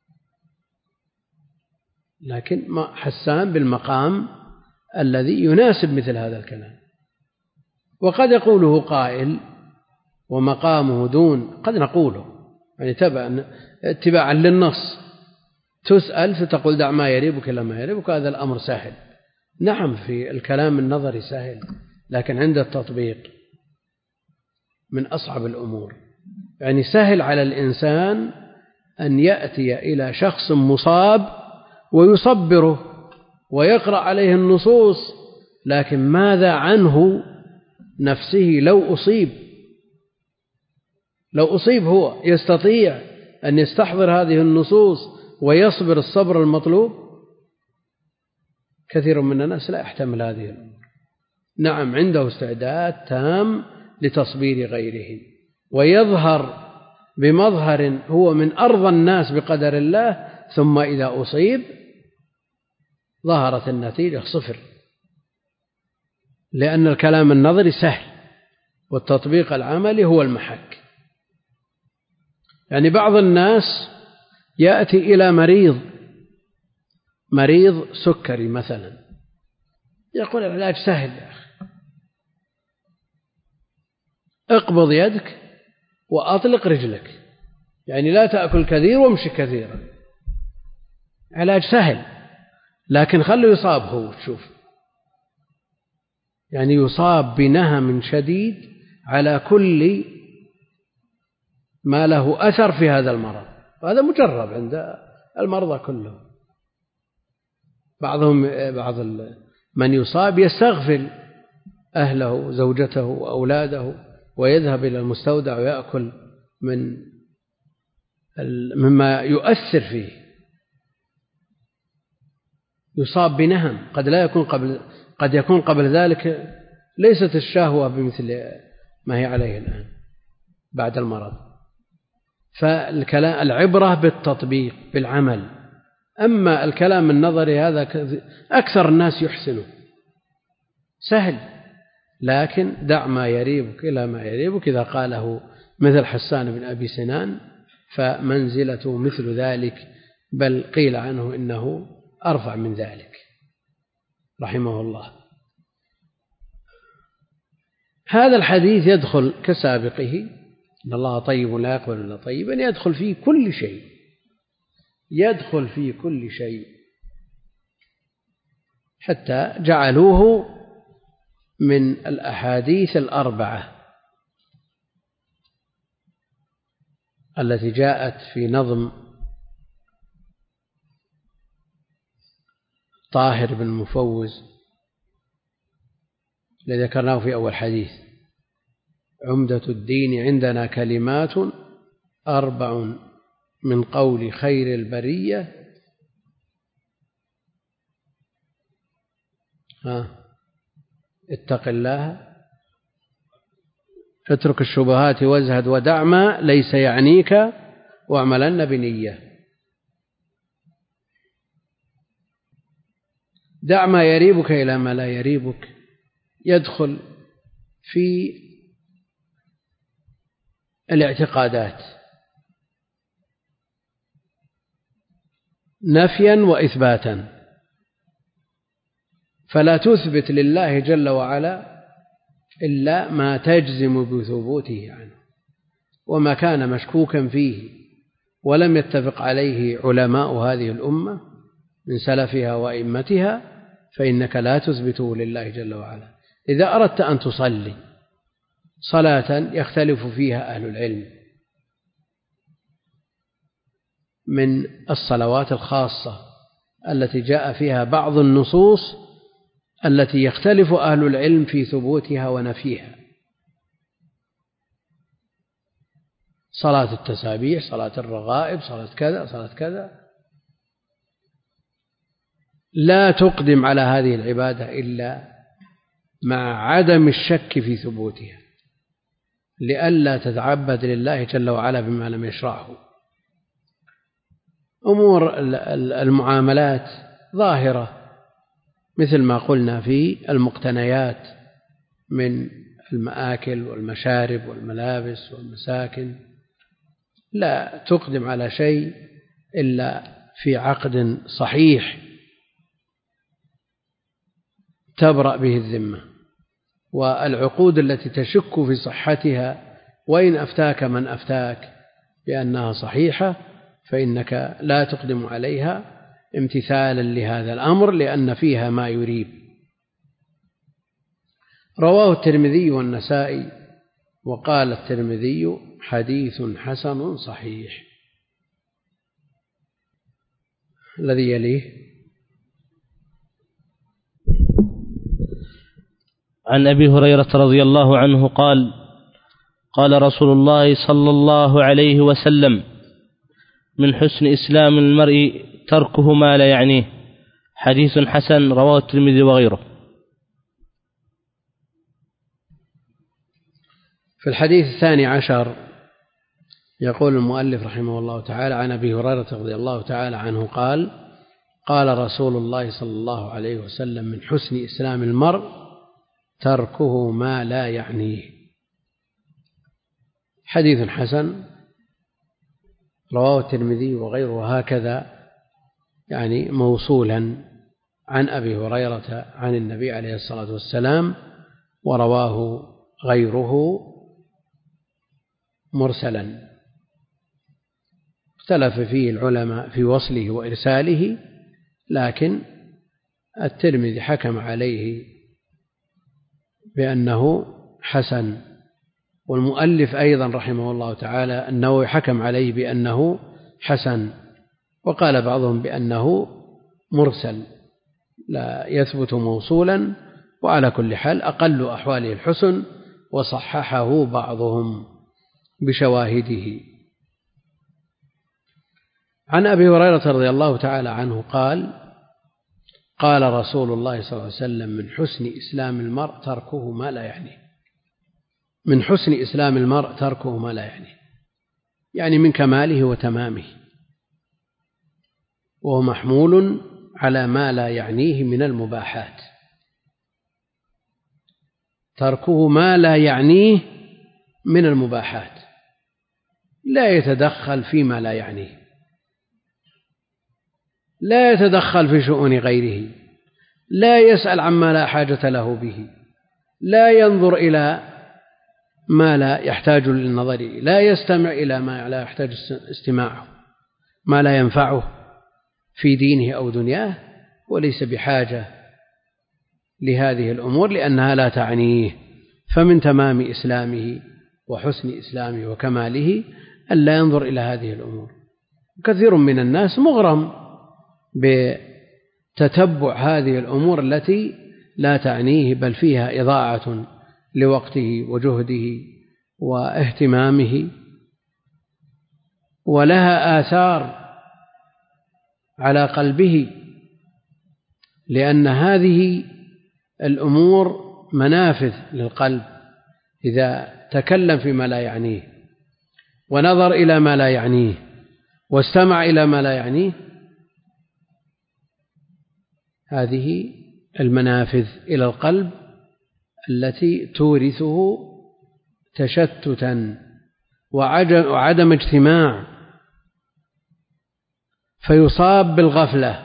لكن حسان بالمقام الذي يناسب مثل هذا الكلام. وقد يقوله قائل ومقامه دون، قد نقوله يعني تبعا اتباعا للنص، تسأل فتقول دع ما يريبك إلى ما يريبك، هذا الأمر سهل. نعم في الكلام النظري سهل، لكن عند التطبيق من أصعب الأمور. يعني سهل على الإنسان أن يأتي إلى شخص مصاب ويصبره ويقرأ عليه النصوص، لكن ماذا عنه نفسه لو أصيب؟ لو أصيب هو يستطيع أن يستحضر هذه النصوص ويصبر الصبر المطلوب؟ كثير من الناس لا يحتمل هذه الأمور. نعم عنده استعداد تام لتصبير غيره، ويظهر بمظهر هو من أرضى الناس بقدر الله، ثم إذا أصيب ظهرت النتيجة صفر، لأن الكلام النظري سهل والتطبيق العملي هو المحك. يعني بعض الناس يأتي إلى مريض مريض سكري مثلا، يقول العلاج سهل يا أخي، اقبض يدك وأطلق رجلك، يعني لا تأكل كثير وامشي كثيرا، علاج سهل، لكن خلوا يصاب هو تشوف، يعني يصاب بنهم شديد على كل ما له أثر في هذا المرض، وهذا مجرب عند المرضى كلهم. بعضهم بعض من يصاب يستغفل أهله زوجته وأولاده ويذهب إلى المستودع ويأكل من مما يؤثر فيه، يصاب بنهم قد لا يكون قبل قد يكون قبل ذلك ليست الشهوة بمثل ما هي عليه الآن بعد المرض. فالكلام العبرة بالتطبيق بالعمل، أما الكلام النظري هذا أكثر الناس يحسنه سهل، لكن دع ما يريبك إلى ما يريبك، إذا قاله مثل حسان بن أبي سنان فمنزلته مثل ذلك، بل قيل عنه إنه أرفع من ذلك رحمه الله. هذا الحديث يدخل كسابقه، إن الله طيب لا يقبل إلا طيبا، يدخل فيه كل شيء، يدخل فيه كل شيء، حتى جعلوه من الأحاديث الأربعة التي جاءت في نظم طاهر بن مفوز الذي ذكرناه في أول حديث: عمدة الدين عندنا كلمات أربع من قول خير البرية ها اتق الله، اترك الشبهات وازهد ودع ما ليس يعنيك واعملن بنية. دع ما يريبك إلى ما لا يريبك، يدخل في الاعتقادات نفيا وإثباتا، فلا تثبت لله جل وعلا إلا ما تجزم بثبوته عنه، وما كان مشكوكا فيه ولم يتفق عليه علماء هذه الأمة من سلفها وأئمتها فإنك لا تثبته لله جل وعلا. إذا أردت أن تصلي صلاة يختلف فيها أهل العلم من الصلوات الخاصة التي جاء فيها بعض النصوص التي يختلف أهل العلم في ثبوتها ونفيها، صلاة التسابيح، صلاة الرغائب، صلاة كذا صلاة كذا، لا تقدم على هذه العبادة إلا مع عدم الشك في ثبوتها، لئلا تتعبد لله جل وعلا بما لم يشرعه. أمور المعاملات ظاهرة مثل ما قلنا في المقتنيات من المآكل والمشارب والملابس والمساكن، لا تقدم على شيء إلا في عقد صحيح تبرأ به الذمة. والعقود التي تشك في صحتها وإن أفتاك من أفتاك بأنها صحيحة فإنك لا تقدم عليها امتثالا لهذا الأمر، لأن فيها ما يريب. رواه الترمذي والنسائي، وقال الترمذي حديث حسن صحيح. الذي يليه عن أبي هريرة رضي الله عنه قال: قال رسول الله صلى الله عليه وسلم: من حسن إسلام المرء تركه ما لا يعنيه. حديث حسن، رواه الترمذي وغيره. في الحديث الثاني عشر يقول المؤلف رحمه الله تعالى: عن أبي هريرة رضي الله تعالى عنه قال: قال رسول الله صلى الله عليه وسلم: من حسن إسلام المرء تركه ما لا يعنيه. حديث حسن، رواه الترمذي وغيره هكذا، يعني موصولا عن أبي هريرة عن النبي عليه الصلاة والسلام، ورواه غيره مرسلا. اختلف فيه العلماء في وصله وإرساله، لكن الترمذي حكم عليه بأنه حسن، والمؤلف أيضا رحمه الله تعالى النووي حكم عليه بأنه حسن، وقال بعضهم بأنه مرسل لا يثبت موصولا. وعلى كل حال أقل أحواله الحسن، وصححه بعضهم بشواهده. عن أبي هريرة رضي الله تعالى عنه قال: قال رسول الله صلى الله عليه وسلم: من حسن إسلام المرء تركه ما لا يعنيه. من حسن إسلام المرء تركه ما لا يعنيه، يعني من كماله وتمامه، وهو محمول على ما لا يعنيه من المباحات. تركه ما لا يعنيه من المباحات، لا يتدخل فيما لا يعنيه، لا يتدخل في شؤون غيره، لا يسأل عما لا حاجة له به، لا ينظر إلى ما لا يحتاج للنظر إليه، لا يستمع إلى ما لا يحتاج استماعه، ما لا ينفعه في دينه أو دنياه، وليس بحاجة لهذه الأمور لأنها لا تعنيه. فمن تمام إسلامه وحسن إسلامه وكماله ألا ينظر إلى هذه الأمور. كثير من الناس مغرم بتتبع هذه الأمور التي لا تعنيه، بل فيها إضاعة لوقته وجهده واهتمامه، ولها آثار على قلبه، لأن هذه الأمور منافذ للقلب. إذا تكلم فيما لا يعنيه، ونظر إلى ما لا يعنيه، واستمع إلى ما لا يعنيه، هذه المنافذ إلى القلب التي تورثه تشتتا وعدم اجتماع، فيصاب بالغفلة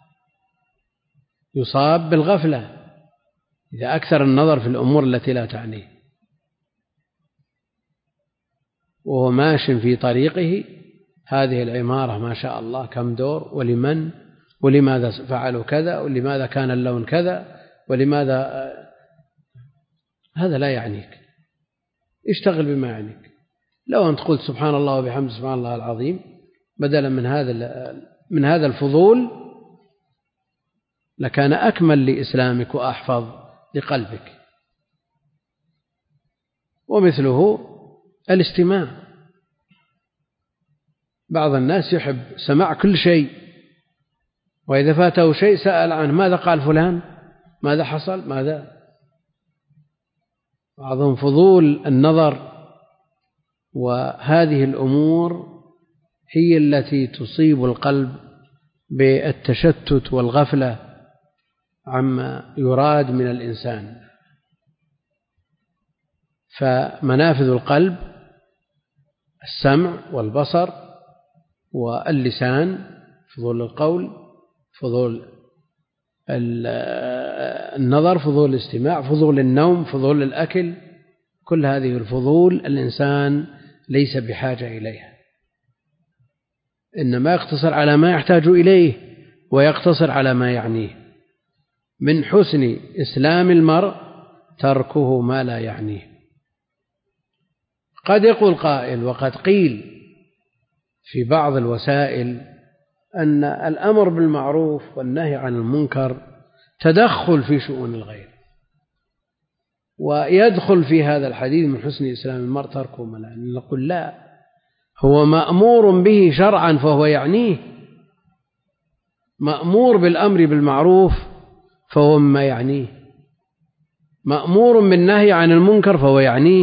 يصاب بالغفلة إذا أكثر النظر في الأمور التي لا تعنيه، وهو ماش في طريقه. هذه العمارة ما شاء الله كم دور، ولمن، ولماذا فعلوا كذا، ولماذا كان اللون كذا، ولماذا. هذا لا يعنيك، اشتغل بما يعنيك. لو أنت قلت سبحان الله وبحمده سبحان الله العظيم بدلا من هذا من هذا الفضول لكان أكمل لإسلامك وأحفظ لقلبك. ومثله الاستماع. بعض الناس يحب سماع كل شيء، وإذا فاته شيء سأل عنه: ماذا قال فلان، ماذا حصل، ماذا. بعضهم فضول النظر، وهذه الأمور هي التي تصيب القلب بالتشتت والغفلة عما يراد من الإنسان. فمنافذ القلب السمع والبصر واللسان، فضول القول، فضول النظر، فضول الاستماع، فضول النوم، فضول الأكل، كل هذه الفضول الإنسان ليس بحاجة إليها، إنما يقتصر على ما يحتاج إليه ويقتصر على ما يعنيه. من حسن إسلام المرء تركه ما لا يعنيه. قد يقول قائل وقد قيل في بعض الوسائل أن الأمر بالمعروف والنهي عن المنكر تدخل في شؤون الغير، ويدخل في هذا الحديث من حسن إسلام المرء تركه ما لا يعنيه. نقول لا، هو مأمور به شرعا فهو يعنيه، مأمور بالأمر بالمعروف فهو ما يعنيه، مأمور بالنهي عن المنكر فهو يعنيه،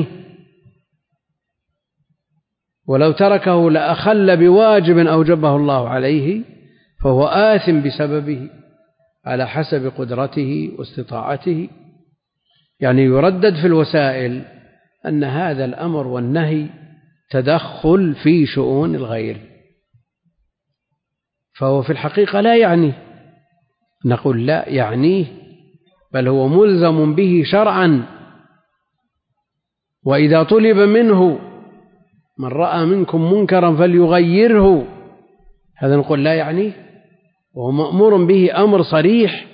ولو تركه لأخل بواجب أوجبه الله عليه فهو آثم بسببه على حسب قدرته واستطاعته. يعني يردد في الوسائل أن هذا الأمر والنهي تدخل في شؤون الغير، فهو في الحقيقة لا يعنيه. نقول لا، يعنيه، بل هو ملزم به شرعا. وإذا طلب منه من رأى منكم منكرا فليغيره، هذا نقول لا يعنيه، وهو مأمور به أمر صريح،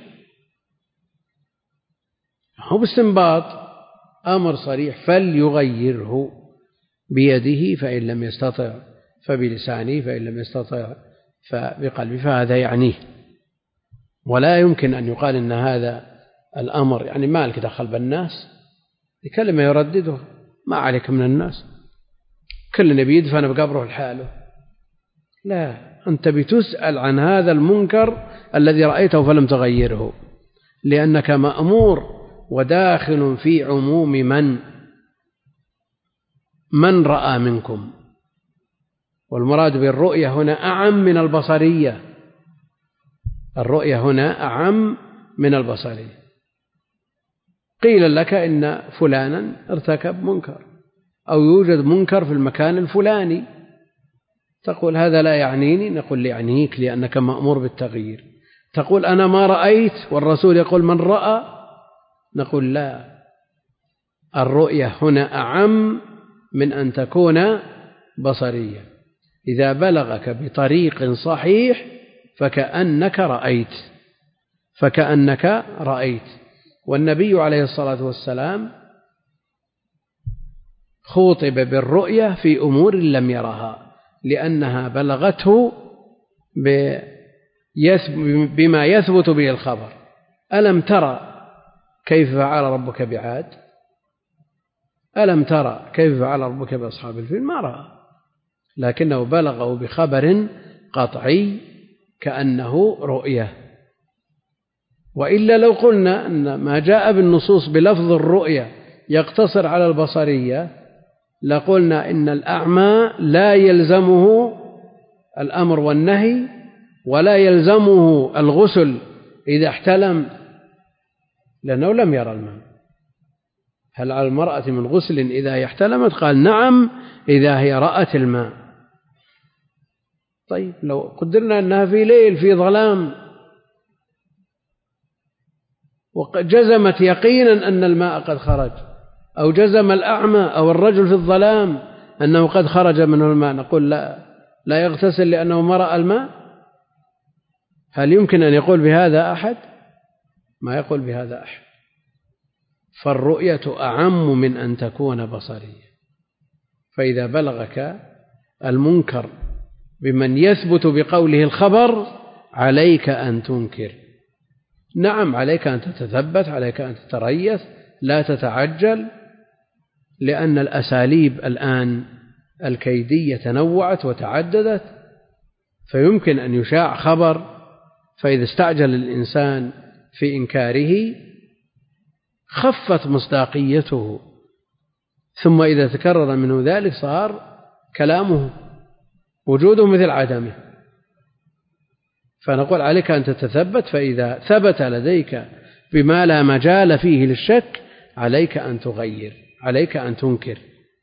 هو باستنباط أمر صريح، فليغيره بيده فإن لم يستطع فبلسانه فإن لم يستطع فبقلبه، فهذا يعنيه. ولا يمكن أن يقال إن هذا الأمر يعني مالك دخل بالناس، كلمة يرددها، ما عليك من الناس، كل نبي يدفن بقبره لحاله. لا، أنت بتسأل عن هذا المنكر الذي رأيته فلم تغيره، لأنك مأمور وداخل في عموم من من رأى منكم. والمراد بالرؤية هنا أعم من البصرية، الرؤية هنا أعم من البصرية. قيل لك إن فلانا ارتكب منكر أو يوجد منكر في المكان الفلاني، تقول هذا لا يعنيني، نقول يعنيك لأنك مأمور بالتغيير. تقول أنا ما رأيت والرسول يقول من رأى، نقول لا، الرؤية هنا أعم من أن تكون بصرية. إذا بلغك بطريق صحيح فكأنك رأيت، فكأنك رأيت. والنبي عليه الصلاة والسلام خوطب بالرؤية في أمور لم يرها، لأنها بلغته بما يثبت به الخبر. ألم ترى كيف فعل ربك بعاد؟ ألم ترى كيف فعل ربك بأصحاب الفيل؟ ما رأى، لكنه بلغه بخبر قطعي كأنه رؤية. وإلا لو قلنا أن ما جاء بالنصوص بلفظ الرؤية يقتصر على البصرية لقلنا إن الأعمى لا يلزمه الأمر والنهي ولا يلزمه الغسل إذا احتلم، لأنه لم يرى الماء. هل على المرأة من غسل إذا هي احتلمت؟ قال نعم إذا هي رأت الماء. طيب لو قدرنا أنها في ليل في ظلام وجزمت يقينا أن الماء قد خرج، أو جزم الأعمى أو الرجل في الظلام أنه قد خرج منه الماء، نقول لا لا يغتسل لأنه ما رأى الماء؟ هل يمكن أن يقول بهذا أحد؟ ما يقول بهذا أحد. فالرؤية أعم من أن تكون بصرية. فإذا بلغك المنكر بمن يثبت بقوله الخبر عليك أن تنكر، نعم عليك أن تتثبت، عليك أن تتريث، لا تتعجل، لأن الأساليب الآن الكيدية تنوعت وتعددت، فيمكن أن يشاع خبر، فإذا استعجل الإنسان في إنكاره خفت مصداقيته، ثم إذا تكرر منه ذلك صار كلامه وجوده مثل عدمه. فنقول عليك أن تتثبت، فإذا ثبت لديك بما لا مجال فيه للشك عليك أن تغير، عليك أن تنكر.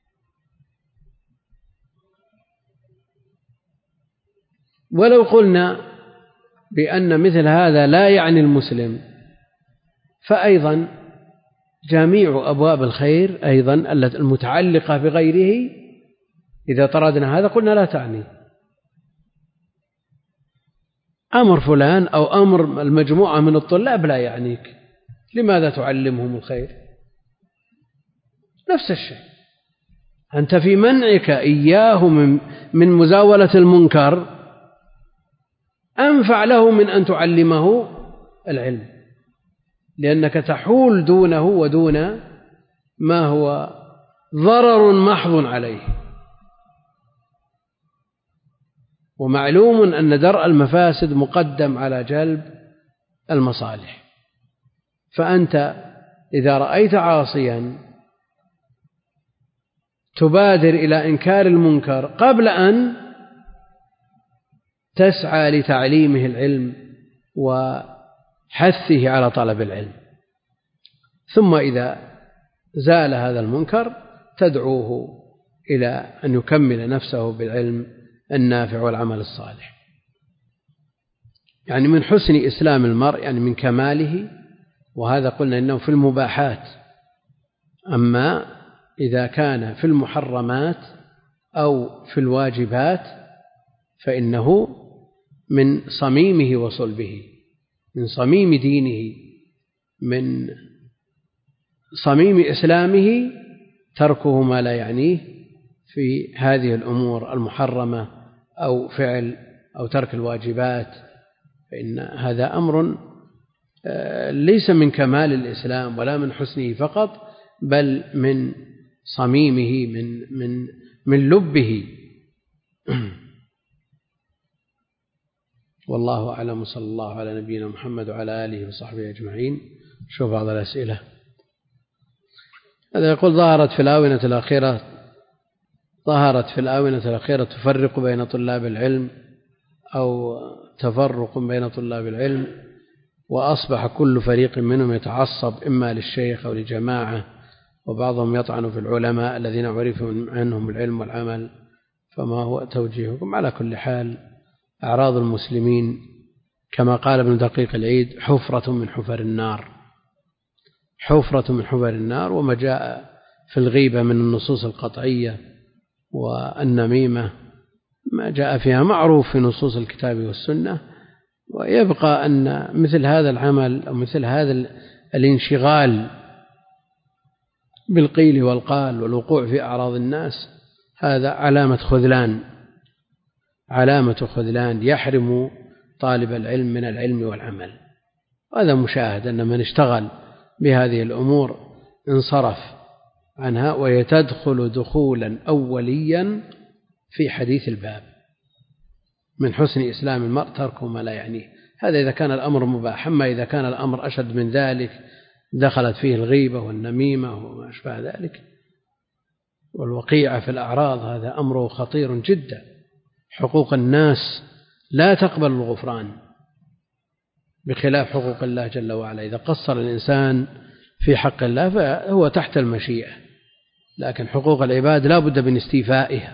ولو قلنا بأن مثل هذا لا يعني المسلم، فأيضا جميع أبواب الخير أيضا المتعلقة بغيره إذا طردنا هذا قلنا لا تعني. أمر فلان أو أمر المجموعة من الطلاب لا يعنيك، لماذا تعلمهم الخير؟ نفس الشيء، أنت في منعك إياه من, من مزاولة المنكر أنفع له من أن تعلمه العلم، لأنك تحول دونه ودون ما هو ضرر محض عليه. ومعلوم أن درء المفاسد مقدم على جلب المصالح، فأنت إذا رأيت عاصيا تبادر إلى إنكار المنكر قبل أن تسعى لتعليمه العلم وحثه على طلب العلم، ثم إذا زال هذا المنكر تدعوه إلى أن يكمل نفسه بالعلم النافع والعمل الصالح. يعني من حسن إسلام المرء، يعني من كماله، وهذا قلنا إنه في المباحات. أما إذا كان في المحرمات أو في الواجبات فإنه من صميمه وصلبه، من صميم دينه، من صميم إسلامه تركه ما لا يعنيه في هذه الأمور المحرمة أو فعل أو ترك الواجبات، فإن هذا أمر ليس من كمال الإسلام ولا من حسنه فقط، بل من صميمه، من من من لبه. والله أعلم، صلى الله على نبينا محمد وعلى آله وصحبه أجمعين. شوف بعض الأسئلة. هذا يقول: ظهرت في الآونة الأخيرة ظهرت في الآونة الأخيرة تفرق بين طلاب العلم أو تفرق بين طلاب العلم، وأصبح كل فريق منهم يتعصب إما للشيخ أو لجماعة، وبعضهم يطعن في العلماء الذين عرف عنهم العلم والعمل، فما هو توجيهكم؟ على كل حال، أعراض المسلمين كما قال ابن دقيق العيد حفرة من حفر النار، حفرة من حفر النار. وما جاء في الغيبة من النصوص القطعية والنميمة ما جاء فيها معروف في نصوص الكتاب والسنة. ويبقى أن مثل هذا العمل أو مثل هذا الانشغال بالقيل والقال والوقوع في أعراض الناس هذا علامة خذلان، علامة خذلان يحرم طالب العلم من العلم والعمل. هذا مشاهد أن من اشتغل بهذه الأمور انصرف عنها، ويتدخل دخولا أوليا في حديث الباب. من حسن إسلام المرء تركه ما لا يعنيه. هذا إذا كان الأمر مباح. أما إذا كان الأمر أشد من ذلك، دخلت فيه الغيبة والنميمة وما أشبه ذلك والوقيعة في الأعراض، هذا أمره خطير جدا. حقوق الناس لا تقبل الغفران بخلاف حقوق الله جل وعلا. إذا قصر الإنسان في حق الله فهو تحت المشيئة، لكن حقوق العباد لا بد من استيفائها.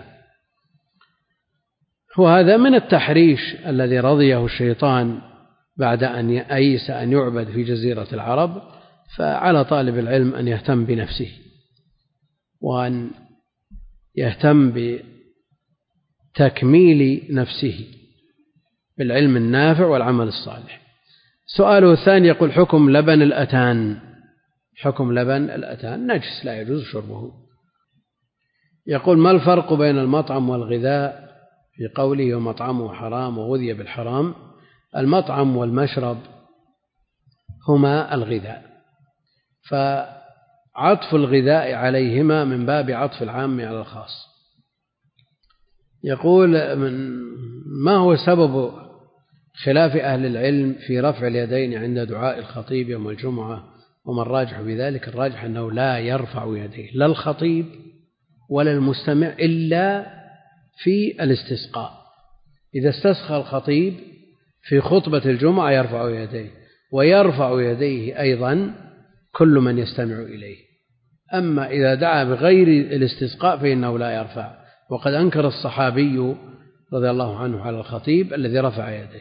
وهذا من التحريش الذي رضيه الشيطان بعد أن أيس أن يعبد في جزيرة العرب. فعلى طالب العلم أن يهتم بنفسه وأن يهتم بتكميل نفسه بالعلم النافع والعمل الصالح. سؤاله الثاني يقول: حكم لبن الأتان. حكم لبن الأتان نجس لا يجوز شربه. يقول: ما الفرق بين المطعم والغذاء في قوله ومطعمه حرام وغذي بالحرام؟ المطعم والمشرب هما الغذاء، فعطف الغذاء عليهما من باب عطف العام على الخاص. يقول: من ما هو سبب خلاف أهل العلم في رفع اليدين عند دعاء الخطيب يوم الجمعة، وما الراجح بذلك؟ الراجح أنه لا يرفع يديه لا الخطيب ولا المستمع إلا في الاستسقاء. إذا استسقى الخطيب في خطبة الجمعة يرفع يديه، ويرفع يديه أيضا كل من يستمع إليه. أما إذا دعا بغير الاستسقاء فإنه لا يرفع. وقد أنكر الصحابي رضي الله عنه على الخطيب الذي رفع يده.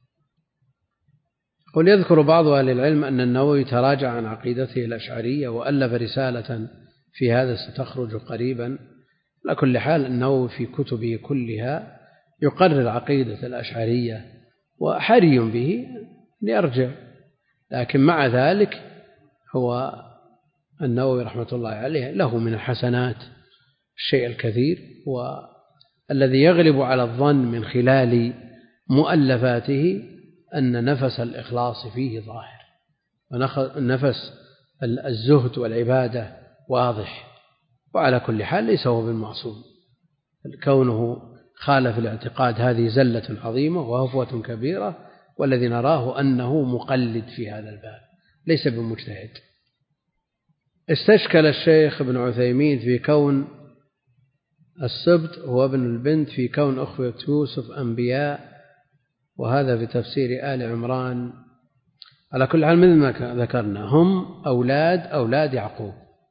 قل يذكر بعض أهل العلم أن النووي تراجع عن عقيدته الأشعرية وألف رسالة في هذا ستخرج قريبا. على كل حال النووي في كتبه كلها يقرر عقيدة الأشعرية وحري به ليرجع، لكن مع ذلك هو النووي رحمة الله عليه له من الحسنات الشيء الكثير، والذي يغلب على الظن من خلال مؤلفاته أن نفس الإخلاص فيه ظاهر، ونفس الزهد والعبادة واضح. وعلى كل حال ليس هو بالمعصوم، كونه خالف الاعتقاد هذه زلة عظيمة وهفوة كبيرة، والذي نراه أنه مقلد في هذا الباب ليس بمجتهد. استشكل الشيخ ابن عثيمين في كون السبط هو ابن البنت في كون أخوة يوسف أنبياء، وهذا في تفسير آل عمران. على كل حال مثل ما ذكرنا هم أولاد أولاد يعقوب،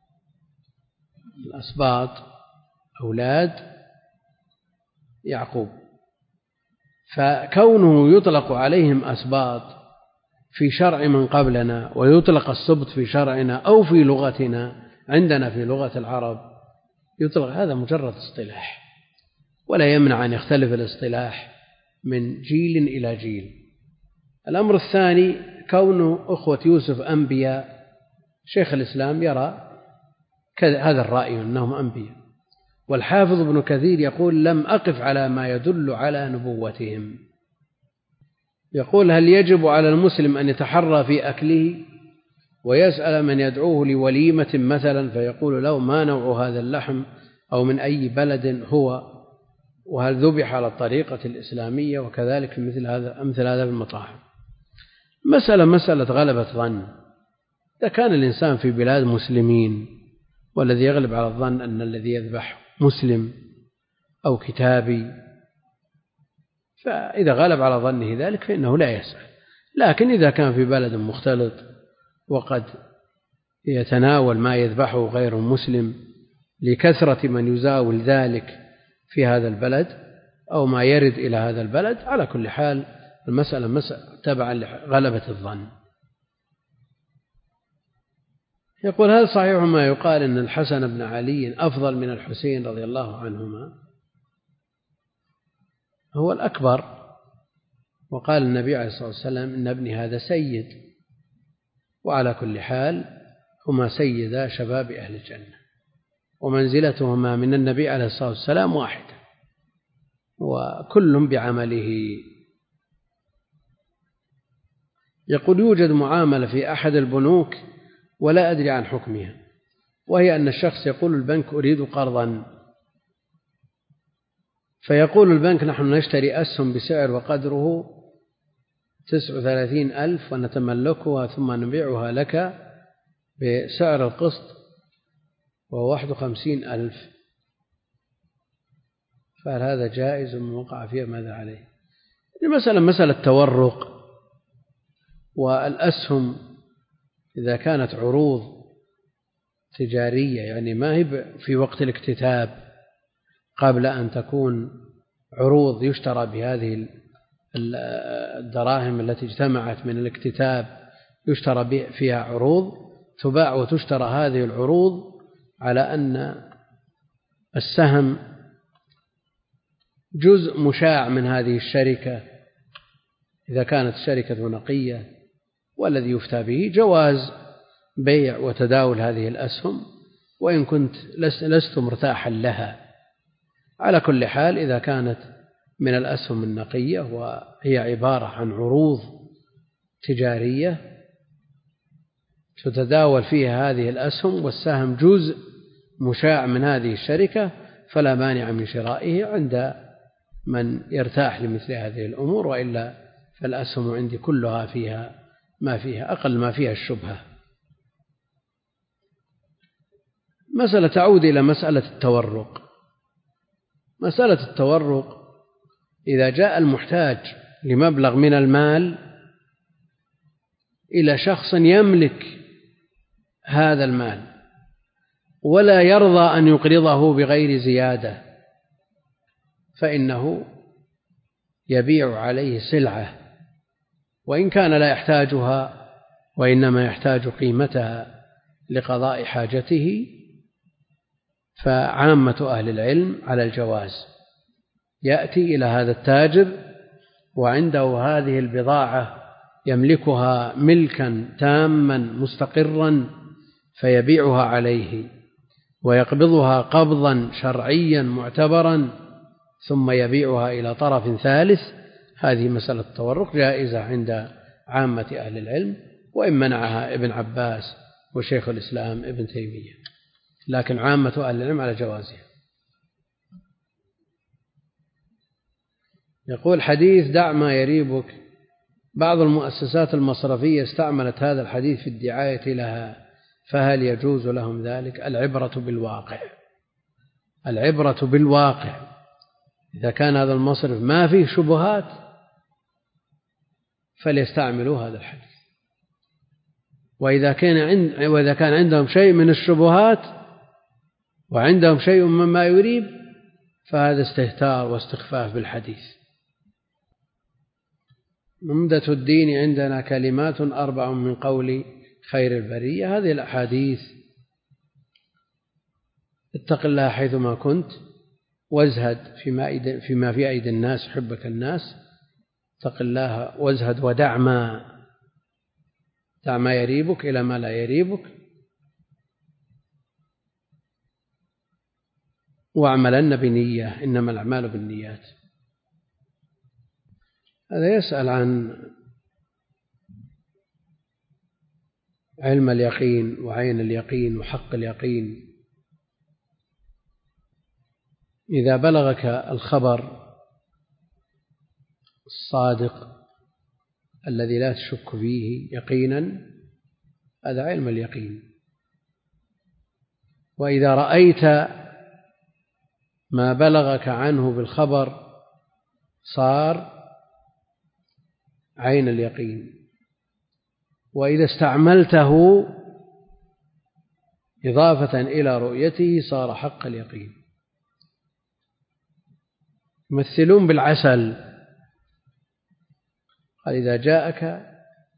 الأسباط أولاد يعقوب، فكونه يطلق عليهم أسباط في شرع من قبلنا ويطلق السبط في شرعنا أو في لغتنا عندنا في لغة العرب يطلق، هذا مجرد اصطلاح، ولا يمنع أن يختلف الاصطلاح من جيل إلى جيل. الأمر الثاني كون أخوة يوسف أنبياء، شيخ الإسلام يرى هذا الرأي أنهم أنبياء، والحافظ ابن كثير يقول لم أقف على ما يدل على نبوتهم. يقول هل يجب على المسلم أن يتحرى في أكله ويسأل من يدعوه لوليمة مثلا فيقول له ما نوع هذا اللحم أو من أي بلد هو، وهل ذبح على الطريقة الإسلامية، وكذلك مثل هذا مثل هذا في المطاعم. مسألة مسألة غلبة ظن. إذا كان الإنسان في بلاد مسلمين والذي يغلب على الظن أن الذي يذبح مسلم أو كتابي، فإذا غلب على ظنه ذلك فإنه لا يسأل. لكن إذا كان في بلد مختلط وقد يتناول ما يذبحه غير مسلم لكثرة من يزاول ذلك في هذا البلد أو ما يرد إلى هذا البلد، على كل حال المسألة مسألة تبعا لغلبة الظن. يقول هل صحيح ما يقال أن الحسن بن علي أفضل من الحسين رضي الله عنهما؟ هو الأكبر، وقال النبي عليه الصلاة والسلام إن ابني هذا سيد، وعلى كل حال هما سيدا شباب أهل الجنة، ومنزلتهما من النبي عليه الصلاة والسلام واحدة، وكل بعمله. يقول يوجد معاملة في أحد البنوك ولا أدري عن حكمها، وهي أن الشخص يقول البنك أريد قرضا، فيقول البنك نحن نشتري أسهم بسعر وقدره تسع وثلاثين ألف ونتملكها ثم نبيعها لك بسعر القسط وهو واحد وخمسين ألف، فهل هذا جائز من وقع فيه ماذا عليه؟ المسألة مسألة تورق، والأسهم إذا كانت عروض تجارية يعني ما هي في وقت الاكتتاب قبل أن تكون عروض يشترى بهذه الدراهم التي اجتمعت من الاكتتاب يشترى فيها عروض، تباع وتشترى هذه العروض على أن السهم جزء مشاع من هذه الشركة إذا كانت الشركة نقية، والذي يفتى به جواز بيع وتداول هذه الأسهم وإن كنت لست مرتاحا لها. على كل حال إذا كانت من الأسهم النقية وهي عبارة عن عروض تجارية تتداول فيها هذه الأسهم والسهم جزء مشاع من هذه الشركة فلا مانع من شرائه عند من يرتاح لمثل هذه الأمور، وإلا فالأسهم عندي كلها فيها ما فيها أقل ما فيها الشبهة. مسألة تعود إلى مسألة التورق. مسألة التورق إذا جاء المحتاج لمبلغ من المال إلى شخص يملك هذا المال ولا يرضى أن يقرضه بغير زيادة، فإنه يبيع عليه سلعة وإن كان لا يحتاجها وإنما يحتاج قيمتها لقضاء حاجته. فعامة أهل العلم على الجواز، يأتي إلى هذا التاجر وعنده هذه البضاعة يملكها ملكا تاما مستقرا فيبيعها عليه ويقبضها قبضا شرعيا معتبرا ثم يبيعها إلى طرف ثالث. هذه مسألة التورق جائزة عند عامة أهل العلم، وإن منعها ابن عباس وشيخ الإسلام ابن تيمية، لكن عامة أهل العلم على جوازها. يقول حديث دع ما يريبك، بعض المؤسسات المصرفية استعملت هذا الحديث في الدعاية لها، فهل يجوز لهم ذلك؟ العبرة بالواقع، العبرة بالواقع. إذا كان هذا المصرف ما فيه شبهات فليستعملوا هذا الحديث، وإذا كان عند وإذا كان عندهم شيء من الشبهات وعندهم شيء مما يريب فهذا استهتار واستخفاف بالحديث. عمدة الدين عندنا كلمات أربع من قول خير البرية. هذه الأحاديث: اتق الله حيثما كنت، وازهد فيما, فيما في أيدي الناس حبك الناس، اتق الله وازهد ودع ما دع ما يريبك إلى ما لا يريبك، واعملن بنية إنما الأعمال بالنيات. هذا يسأل عن علم اليقين وعين اليقين وحق اليقين. إذا بلغك الخبر الصادق الذي لا تشك فيه يقينا، هذا علم اليقين. وإذا رأيت ما بلغك عنه بالخبر صار عين اليقين. وإذا استعملته إضافة إلى رؤيته صار حق اليقين. يمثلون بالعسل، قال إذا جاءك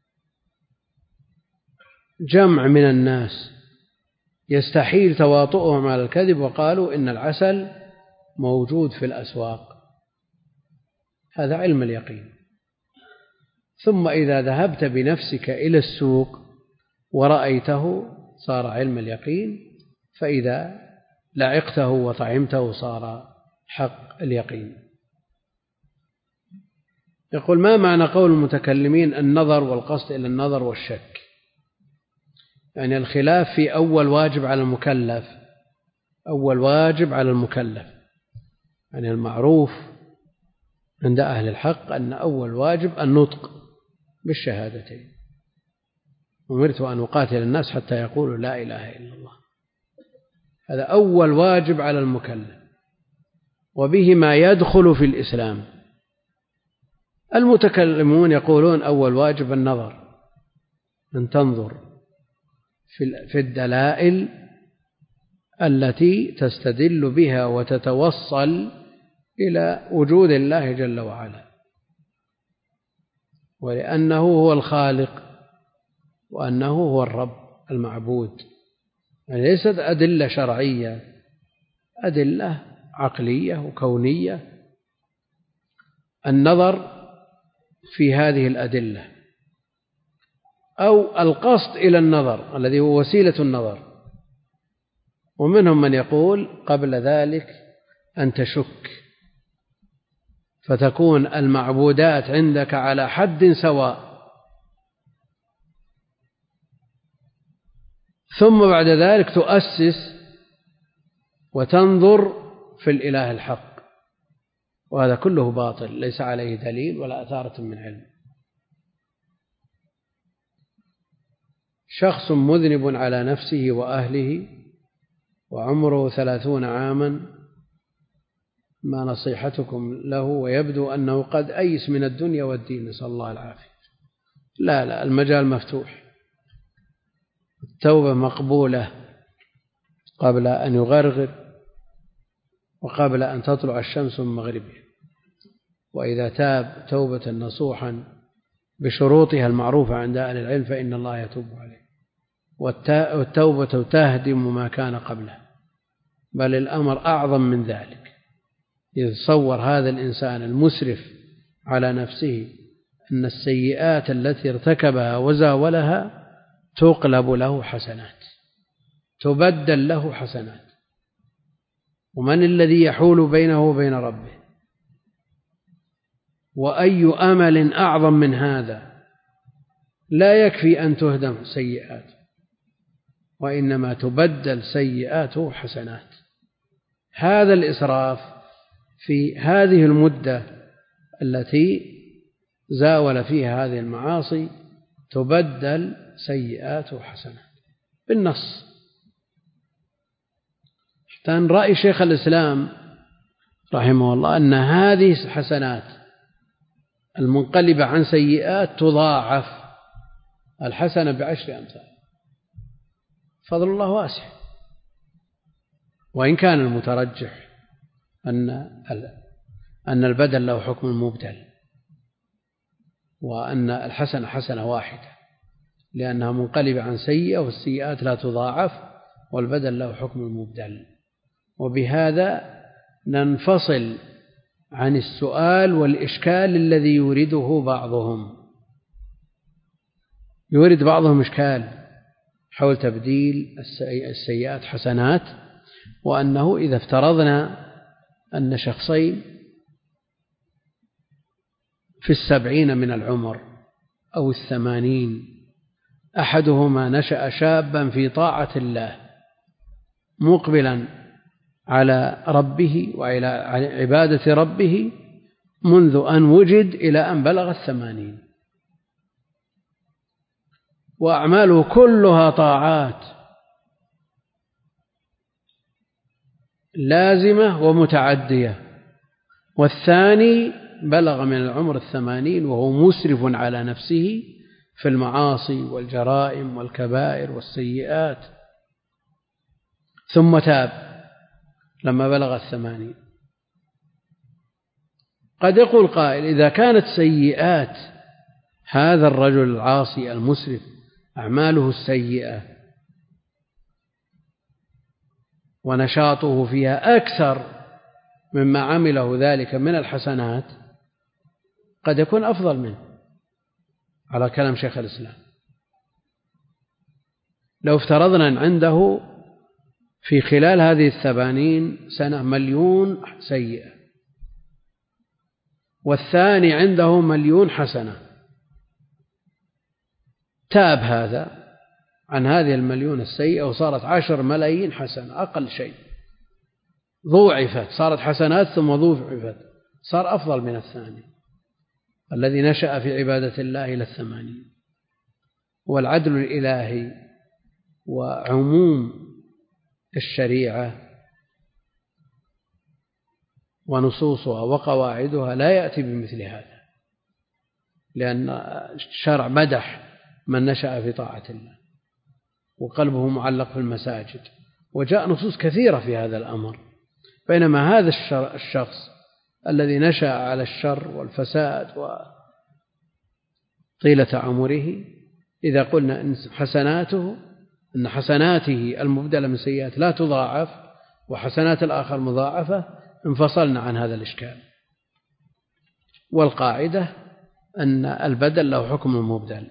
جمع من الناس يستحيل تواطؤهم على الكذب وقالوا إن العسل موجود في الأسواق، هذا علم اليقين. ثم إذا ذهبت بنفسك إلى السوق ورأيته صار علم اليقين، فإذا لعقته وطعمته صار حق اليقين. يقول ما معنى قول المتكلمين النظر والقصد إلى النظر والشك؟ يعني الخلاف في أول واجب على المكلف، أول واجب على المكلف، يعني المعروف عند أهل الحق أن أول واجب النطق بالشهادتين، أمرت أن أقاتل الناس حتى يقولوا لا إله إلا الله، هذا أول واجب على المكلف، وبه ما يدخل في الإسلام. المتكلمون يقولون أول واجب النظر، أن تنظر في الدلائل التي تستدل بها وتتوصل إلى وجود الله جل وعلا، ولأنه هو الخالق وأنه هو الرب المعبود، يعني ليست أدلة شرعية، أدلة عقلية وكونية. النظر في هذه الأدلة أو القصد إلى النظر الذي هو وسيلة النظر. ومنهم من يقول قبل ذلك أن تشك، فتكون المعبودات عندك على حد سواء، ثم بعد ذلك تؤسس وتنظر في الإله الحق، وهذا كله باطل ليس عليه دليل ولا أثارة من علم. شخص مذنب على نفسه وأهله وعمره ثلاثون عاما، ما نصيحتكم له؟ ويبدو أنه قد أيس من الدنيا والدين، نسأل الله العافية. لا لا، المجال مفتوح، التوبة مقبولة، قبل أن يغرغر وقبل أن تطلع الشمس من مغربها، وإذا تاب توبة نصوحا بشروطها المعروفة عند أهل العلم فإن الله يتوب عليه، والتوبة تهدم ما كان قبله، بل الأمر أعظم من ذلك. يتصور هذا الإنسان المسرف على نفسه أن السيئات التي ارتكبها وزاولها تقلب له حسنات، تبدل له حسنات، ومن الذي يحول بينه وبين ربه؟ وأي أمل أعظم من هذا؟ لا يكفي أن تهدم سيئات، وإنما تبدل سيئاته حسنات. هذا الإسراف في هذه المدة التي زاول فيها هذه المعاصي تبدل سيئاته حسنات بالنص. كان رأي شيخ الإسلام رحمه الله أن هذه الحسنات المنقلبة عن سيئات تضاعف، الحسنة بعشر أمثال، فضل الله واسع. وإن كان المترجح أن أن البدل له حكم المبدل، وأن الحسنة حسنة واحدة لأنها منقلبة عن سيئة، والسيئات لا تضاعف، والبدل له حكم المبدل. وبهذا ننفصل عن السؤال والإشكال الذي يورده بعضهم. يورد بعضهم إشكال حول تبديل السيئات حسنات، وأنه إذا افترضنا أن شخصين في السبعين من العمر أو الثمانين، أحدهما نشأ شابا في طاعة الله مقبلا على ربه وعلى عبادة ربه منذ أن وجد إلى أن بلغ الثمانين، وأعماله كلها طاعات لازمة ومتعدية، والثاني بلغ من العمر الثمانين وهو مسرف على نفسه في المعاصي والجرائم والكبائر والسيئات، ثم تاب لما بلغ الثمانين. قد يقول قائل: إذا كانت سيئات هذا الرجل العاصي المسرف أعماله السيئة ونشاطه فيها أكثر مما عمله ذلك من الحسنات، قد يكون أفضل منه، على كلام شيخ الإسلام. لو افترضنا أن عنده في خلال هذه الثمانين سنة مليون سيئة، والثاني عنده مليون حسنة، تاب هذا عن هذه المليون السيئة وصارت عشر ملايين حسنة أقل شيء، ضوعفت، صارت حسنات ثم ضوعفت، صار أفضل من الثاني الذي نشأ في عبادة الله إلى الثمانين. والعدل الإلهي وعموم الشريعة ونصوصها وقواعدها لا يأتي بمثل هذا، لأن الشرع مدح من نشأ في طاعة الله وقلبه معلق في المساجد، وجاء نصوص كثيرة في هذا الأمر. بينما هذا الشخص الذي نشأ على الشر والفساد وطيلة عمره، إذا قلنا إن حسناته أن حسناته المبدلة من سيئات لا تضاعف وحسنات الآخر مضاعفة، انفصلنا عن هذا الإشكال. والقاعدة أن البدل له حكم المبدل.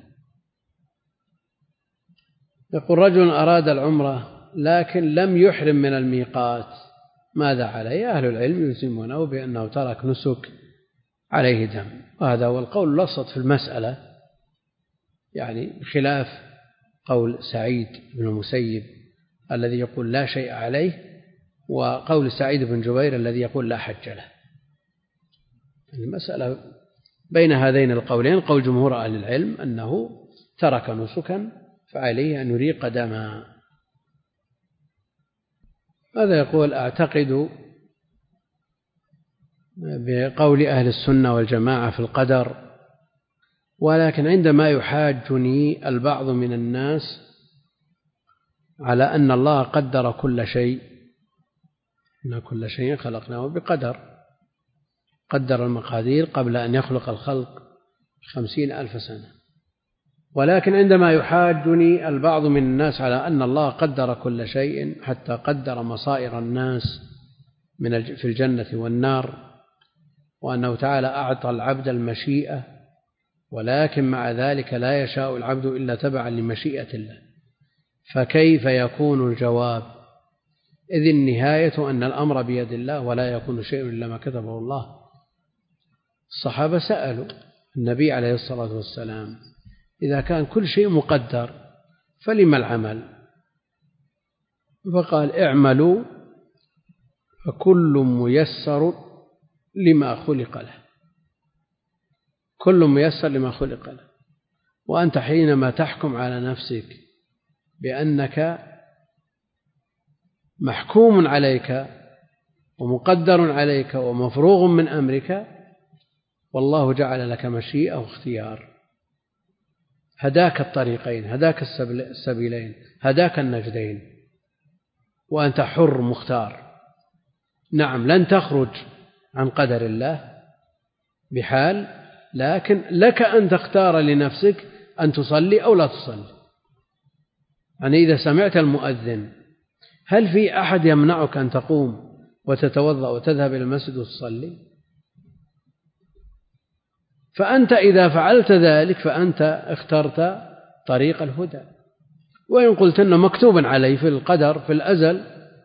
يقول: رجل أراد العمرة لكن لم يحرم من الميقات، ماذا عليه؟ أهل العلم يسمونه بأنه ترك نسك عليه دم، وهذا هو القول الوسط في المسألة، يعني بخلاف قول سعيد بن المسيب الذي يقول لا شيء عليه، وقول سعيد بن جبير الذي يقول لا حج له. المسألة بين هذين القولين. قول جمهور أهل العلم أنه ترك نسكا فعليه أن يريق دما. هذا يقول: أعتقد بقول أهل السنة والجماعة في القدر، ولكن عندما يحاجني البعض من الناس على أن الله قدر كل شيء، إن كل شيء خلقناه بقدر، قدر المقادير قبل أن يخلق الخلق خمسين ألف سنة. ولكن عندما يحاجني البعض من الناس على أن الله قدر كل شيء حتى قدر مصائر الناس من في الجنة والنار، وأنه تعالى أعطى العبد المشيئة، ولكن مع ذلك لا يشاء العبد إلا تبعا لمشيئة الله، فكيف يكون الجواب؟ إذ النهاية أن الأمر بيد الله ولا يكون شيء إلا ما كتبه الله. الصحابة سألوا النبي عليه الصلاة والسلام: إذا كان كل شيء مقدر فلما العمل؟ فقال: اعملوا فكل ميسر لما خلق له، كل ميسر لما خلق له. وأنت حينما تحكم على نفسك بأنك محكوم عليك ومقدر عليك ومفروغ من أمرك، والله جعل لك مشيئة واختيار، هداك الطريقين، هداك السبيلين، هداك النجدين، وأنت حر مختار. نعم، لن تخرج عن قدر الله بحال، لكن لك أن تختار لنفسك أن تصلي أو لا تصلي. يعني إذا سمعت المؤذن، هل في أحد يمنعك أن تقوم وتتوضأ وتذهب إلى المسجد وتصلي؟ فأنت إذا فعلت ذلك فأنت اخترت طريق الهدى. وإن قلت أنه مكتوب علي في القدر في الأزل،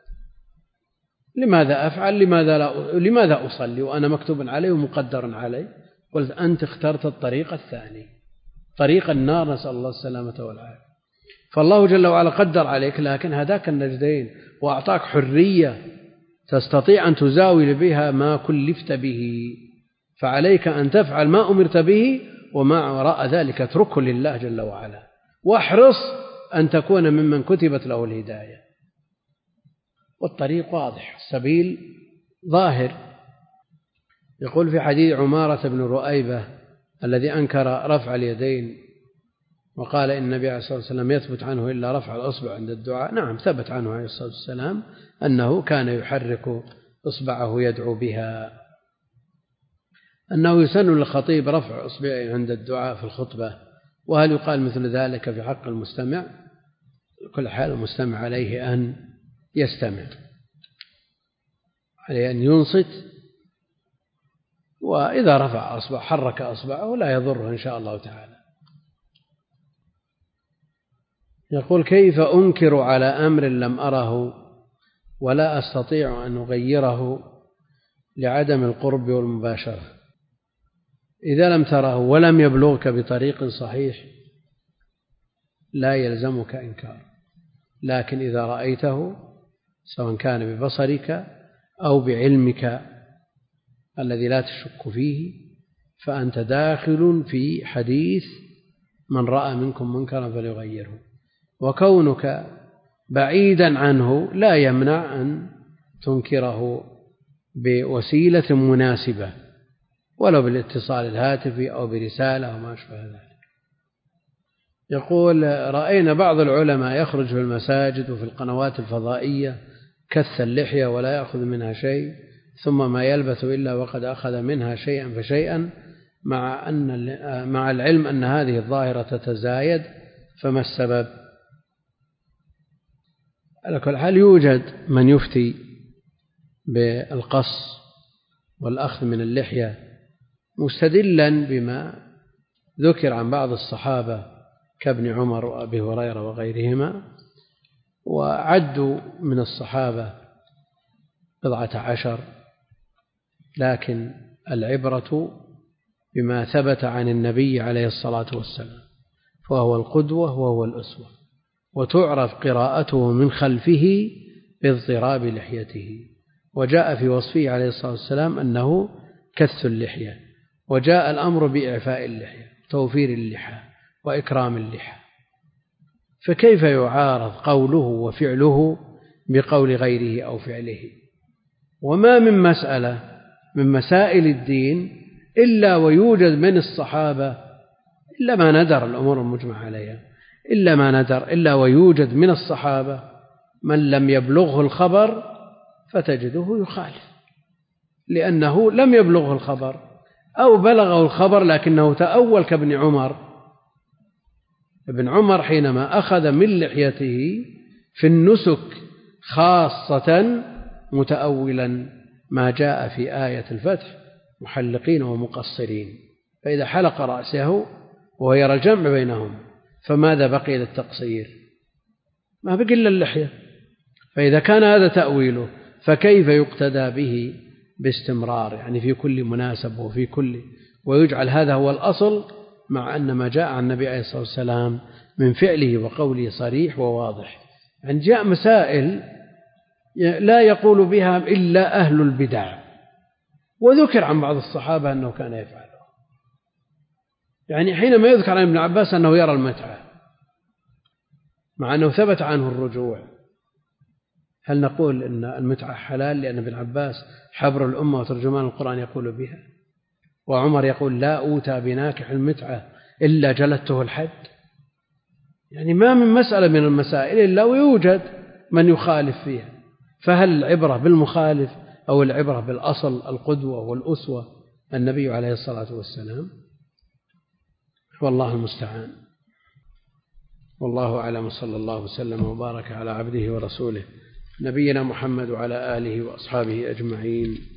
لماذا أفعل؟ لماذا لا لماذا أصلي وأنا مكتوب علي ومقدر علي؟ قلت أنت اخترت الطريق الثاني، طريق النار، نسأل الله السلامة والعافية. فالله جل وعلا قدر عليك، لكن هداك النجدين وأعطاك حرية تستطيع أن تزاول بها ما كلفت به، فعليك أن تفعل ما أمرت به، وما وراء ذلك اتركه لله جل وعلا، واحرص أن تكون ممن كتبت له الهداية. والطريق واضح، السبيل ظاهر. يقول في حديث عمارة بن رؤيبة الذي أنكر رفع اليدين وقال إن النبي عليه الصلاة والسلام يثبت عنه إلا رفع الأصبع عند الدعاء، نعم ثبت عنه عليه الصلاة والسلام أنه كان يحرك إصبعه يدعو بها، أنه يسن للخطيب رفع إصبعه عند الدعاء في الخطبة. وهل يقال مثل ذلك في حق المستمع؟ كل حال المستمع عليه أن يستمع، عليه أن ينصت، وإذا رفع أصبع حرك أصبعه لا يضره إن شاء الله تعالى. يقول: كيف أنكر على أمر لم أره ولا أستطيع أن أغيره لعدم القرب والمباشرة؟ إذا لم تره ولم يبلغك بطريق صحيح لا يلزمك إنكار، لكن إذا رأيته سواء كان ببصرك أو بعلمك الذي لا تشك فيه فأنت داخل في حديث من رأى منكم منكرا فليغيره. وكونك بعيدا عنه لا يمنع أن تنكره بوسيلة مناسبة، ولو بالاتصال الهاتفي أو برسالة أو ما أشبه ذلك. يقول: رأينا بعض العلماء يخرج في المساجد وفي القنوات الفضائية كث اللحية ولا يأخذ منها شيء، ثم ما يلبث إلا وقد أخذ منها شيئا فشيئا، مع أن مع العلم أن هذه الظاهرة تتزايد، فما السبب؟ على كل حال يوجد من يفتي بالقص والأخذ من اللحية مستدلا بما ذكر عن بعض الصحابة كابن عمر وأبي هريرة وغيرهما، وعدوا من الصحابة بضعة عشر، لكن العبرة بما ثبت عن النبي عليه الصلاة والسلام، فهو القدوة وهو الأسوة، وتعرف قراءته من خلفه باضطراب لحيته. وجاء في وصفه عليه الصلاة والسلام أنه كث اللحية، وجاء الأمر بإعفاء اللحية، توفير اللحى وإكرام اللحى، فكيف يعارض قوله وفعله بقول غيره أو فعله؟ وما من مسألة من مسائل الدين إلا ويوجد من الصحابة إلا ما ندر الأمور المجمع عليها إلا ما ندر، إلا ويوجد من الصحابة من لم يبلغه الخبر فتجده يخالف، لأنه لم يبلغه الخبر أو بلغه الخبر لكنه تأول كابن عمر. ابن عمر حينما أخذ من لحيته في النسك خاصة متأولا ما جاء في آية الفتح محلقين ومقصرين، فإذا حلق رأسه وهو يرى الجمع بينهم فماذا بقي للتقصير؟ ما بقي إلا اللحية. فإذا كان هذا تأويله فكيف يقتدى به باستمرار، يعني في كل مناسب وفي كل، ويجعل هذا هو الأصل، مع أن ما جاء عن النبي عليه الصلاة والسلام من فعله وقوله صريح وواضح. يعني جاء مسائل لا يقول بها إلا أهل البدع، وذكر عن بعض الصحابة أنه كان يفعله. يعني حينما يذكر عن ابن عباس أنه يرى المتعة مع أنه ثبت عنه الرجوع، هل نقول أن المتعة حلال لأن ابن عباس حبر الأمة وترجمان القرآن يقول بها، وعمر يقول لا أوتى بناكح المتعة إلا جلدته الحد؟ يعني ما من مسألة من المسائل إلا ويوجد من يخالف فيها، فهل العبرة بالمخالف أو العبرة بالأصل القدوة والأسوة النبي عليه الصلاة والسلام؟ والله المستعان. والله أعلم، صلى الله وسلم وبارك على عبده ورسوله نبينا محمد وعلى آله وأصحابه أجمعين.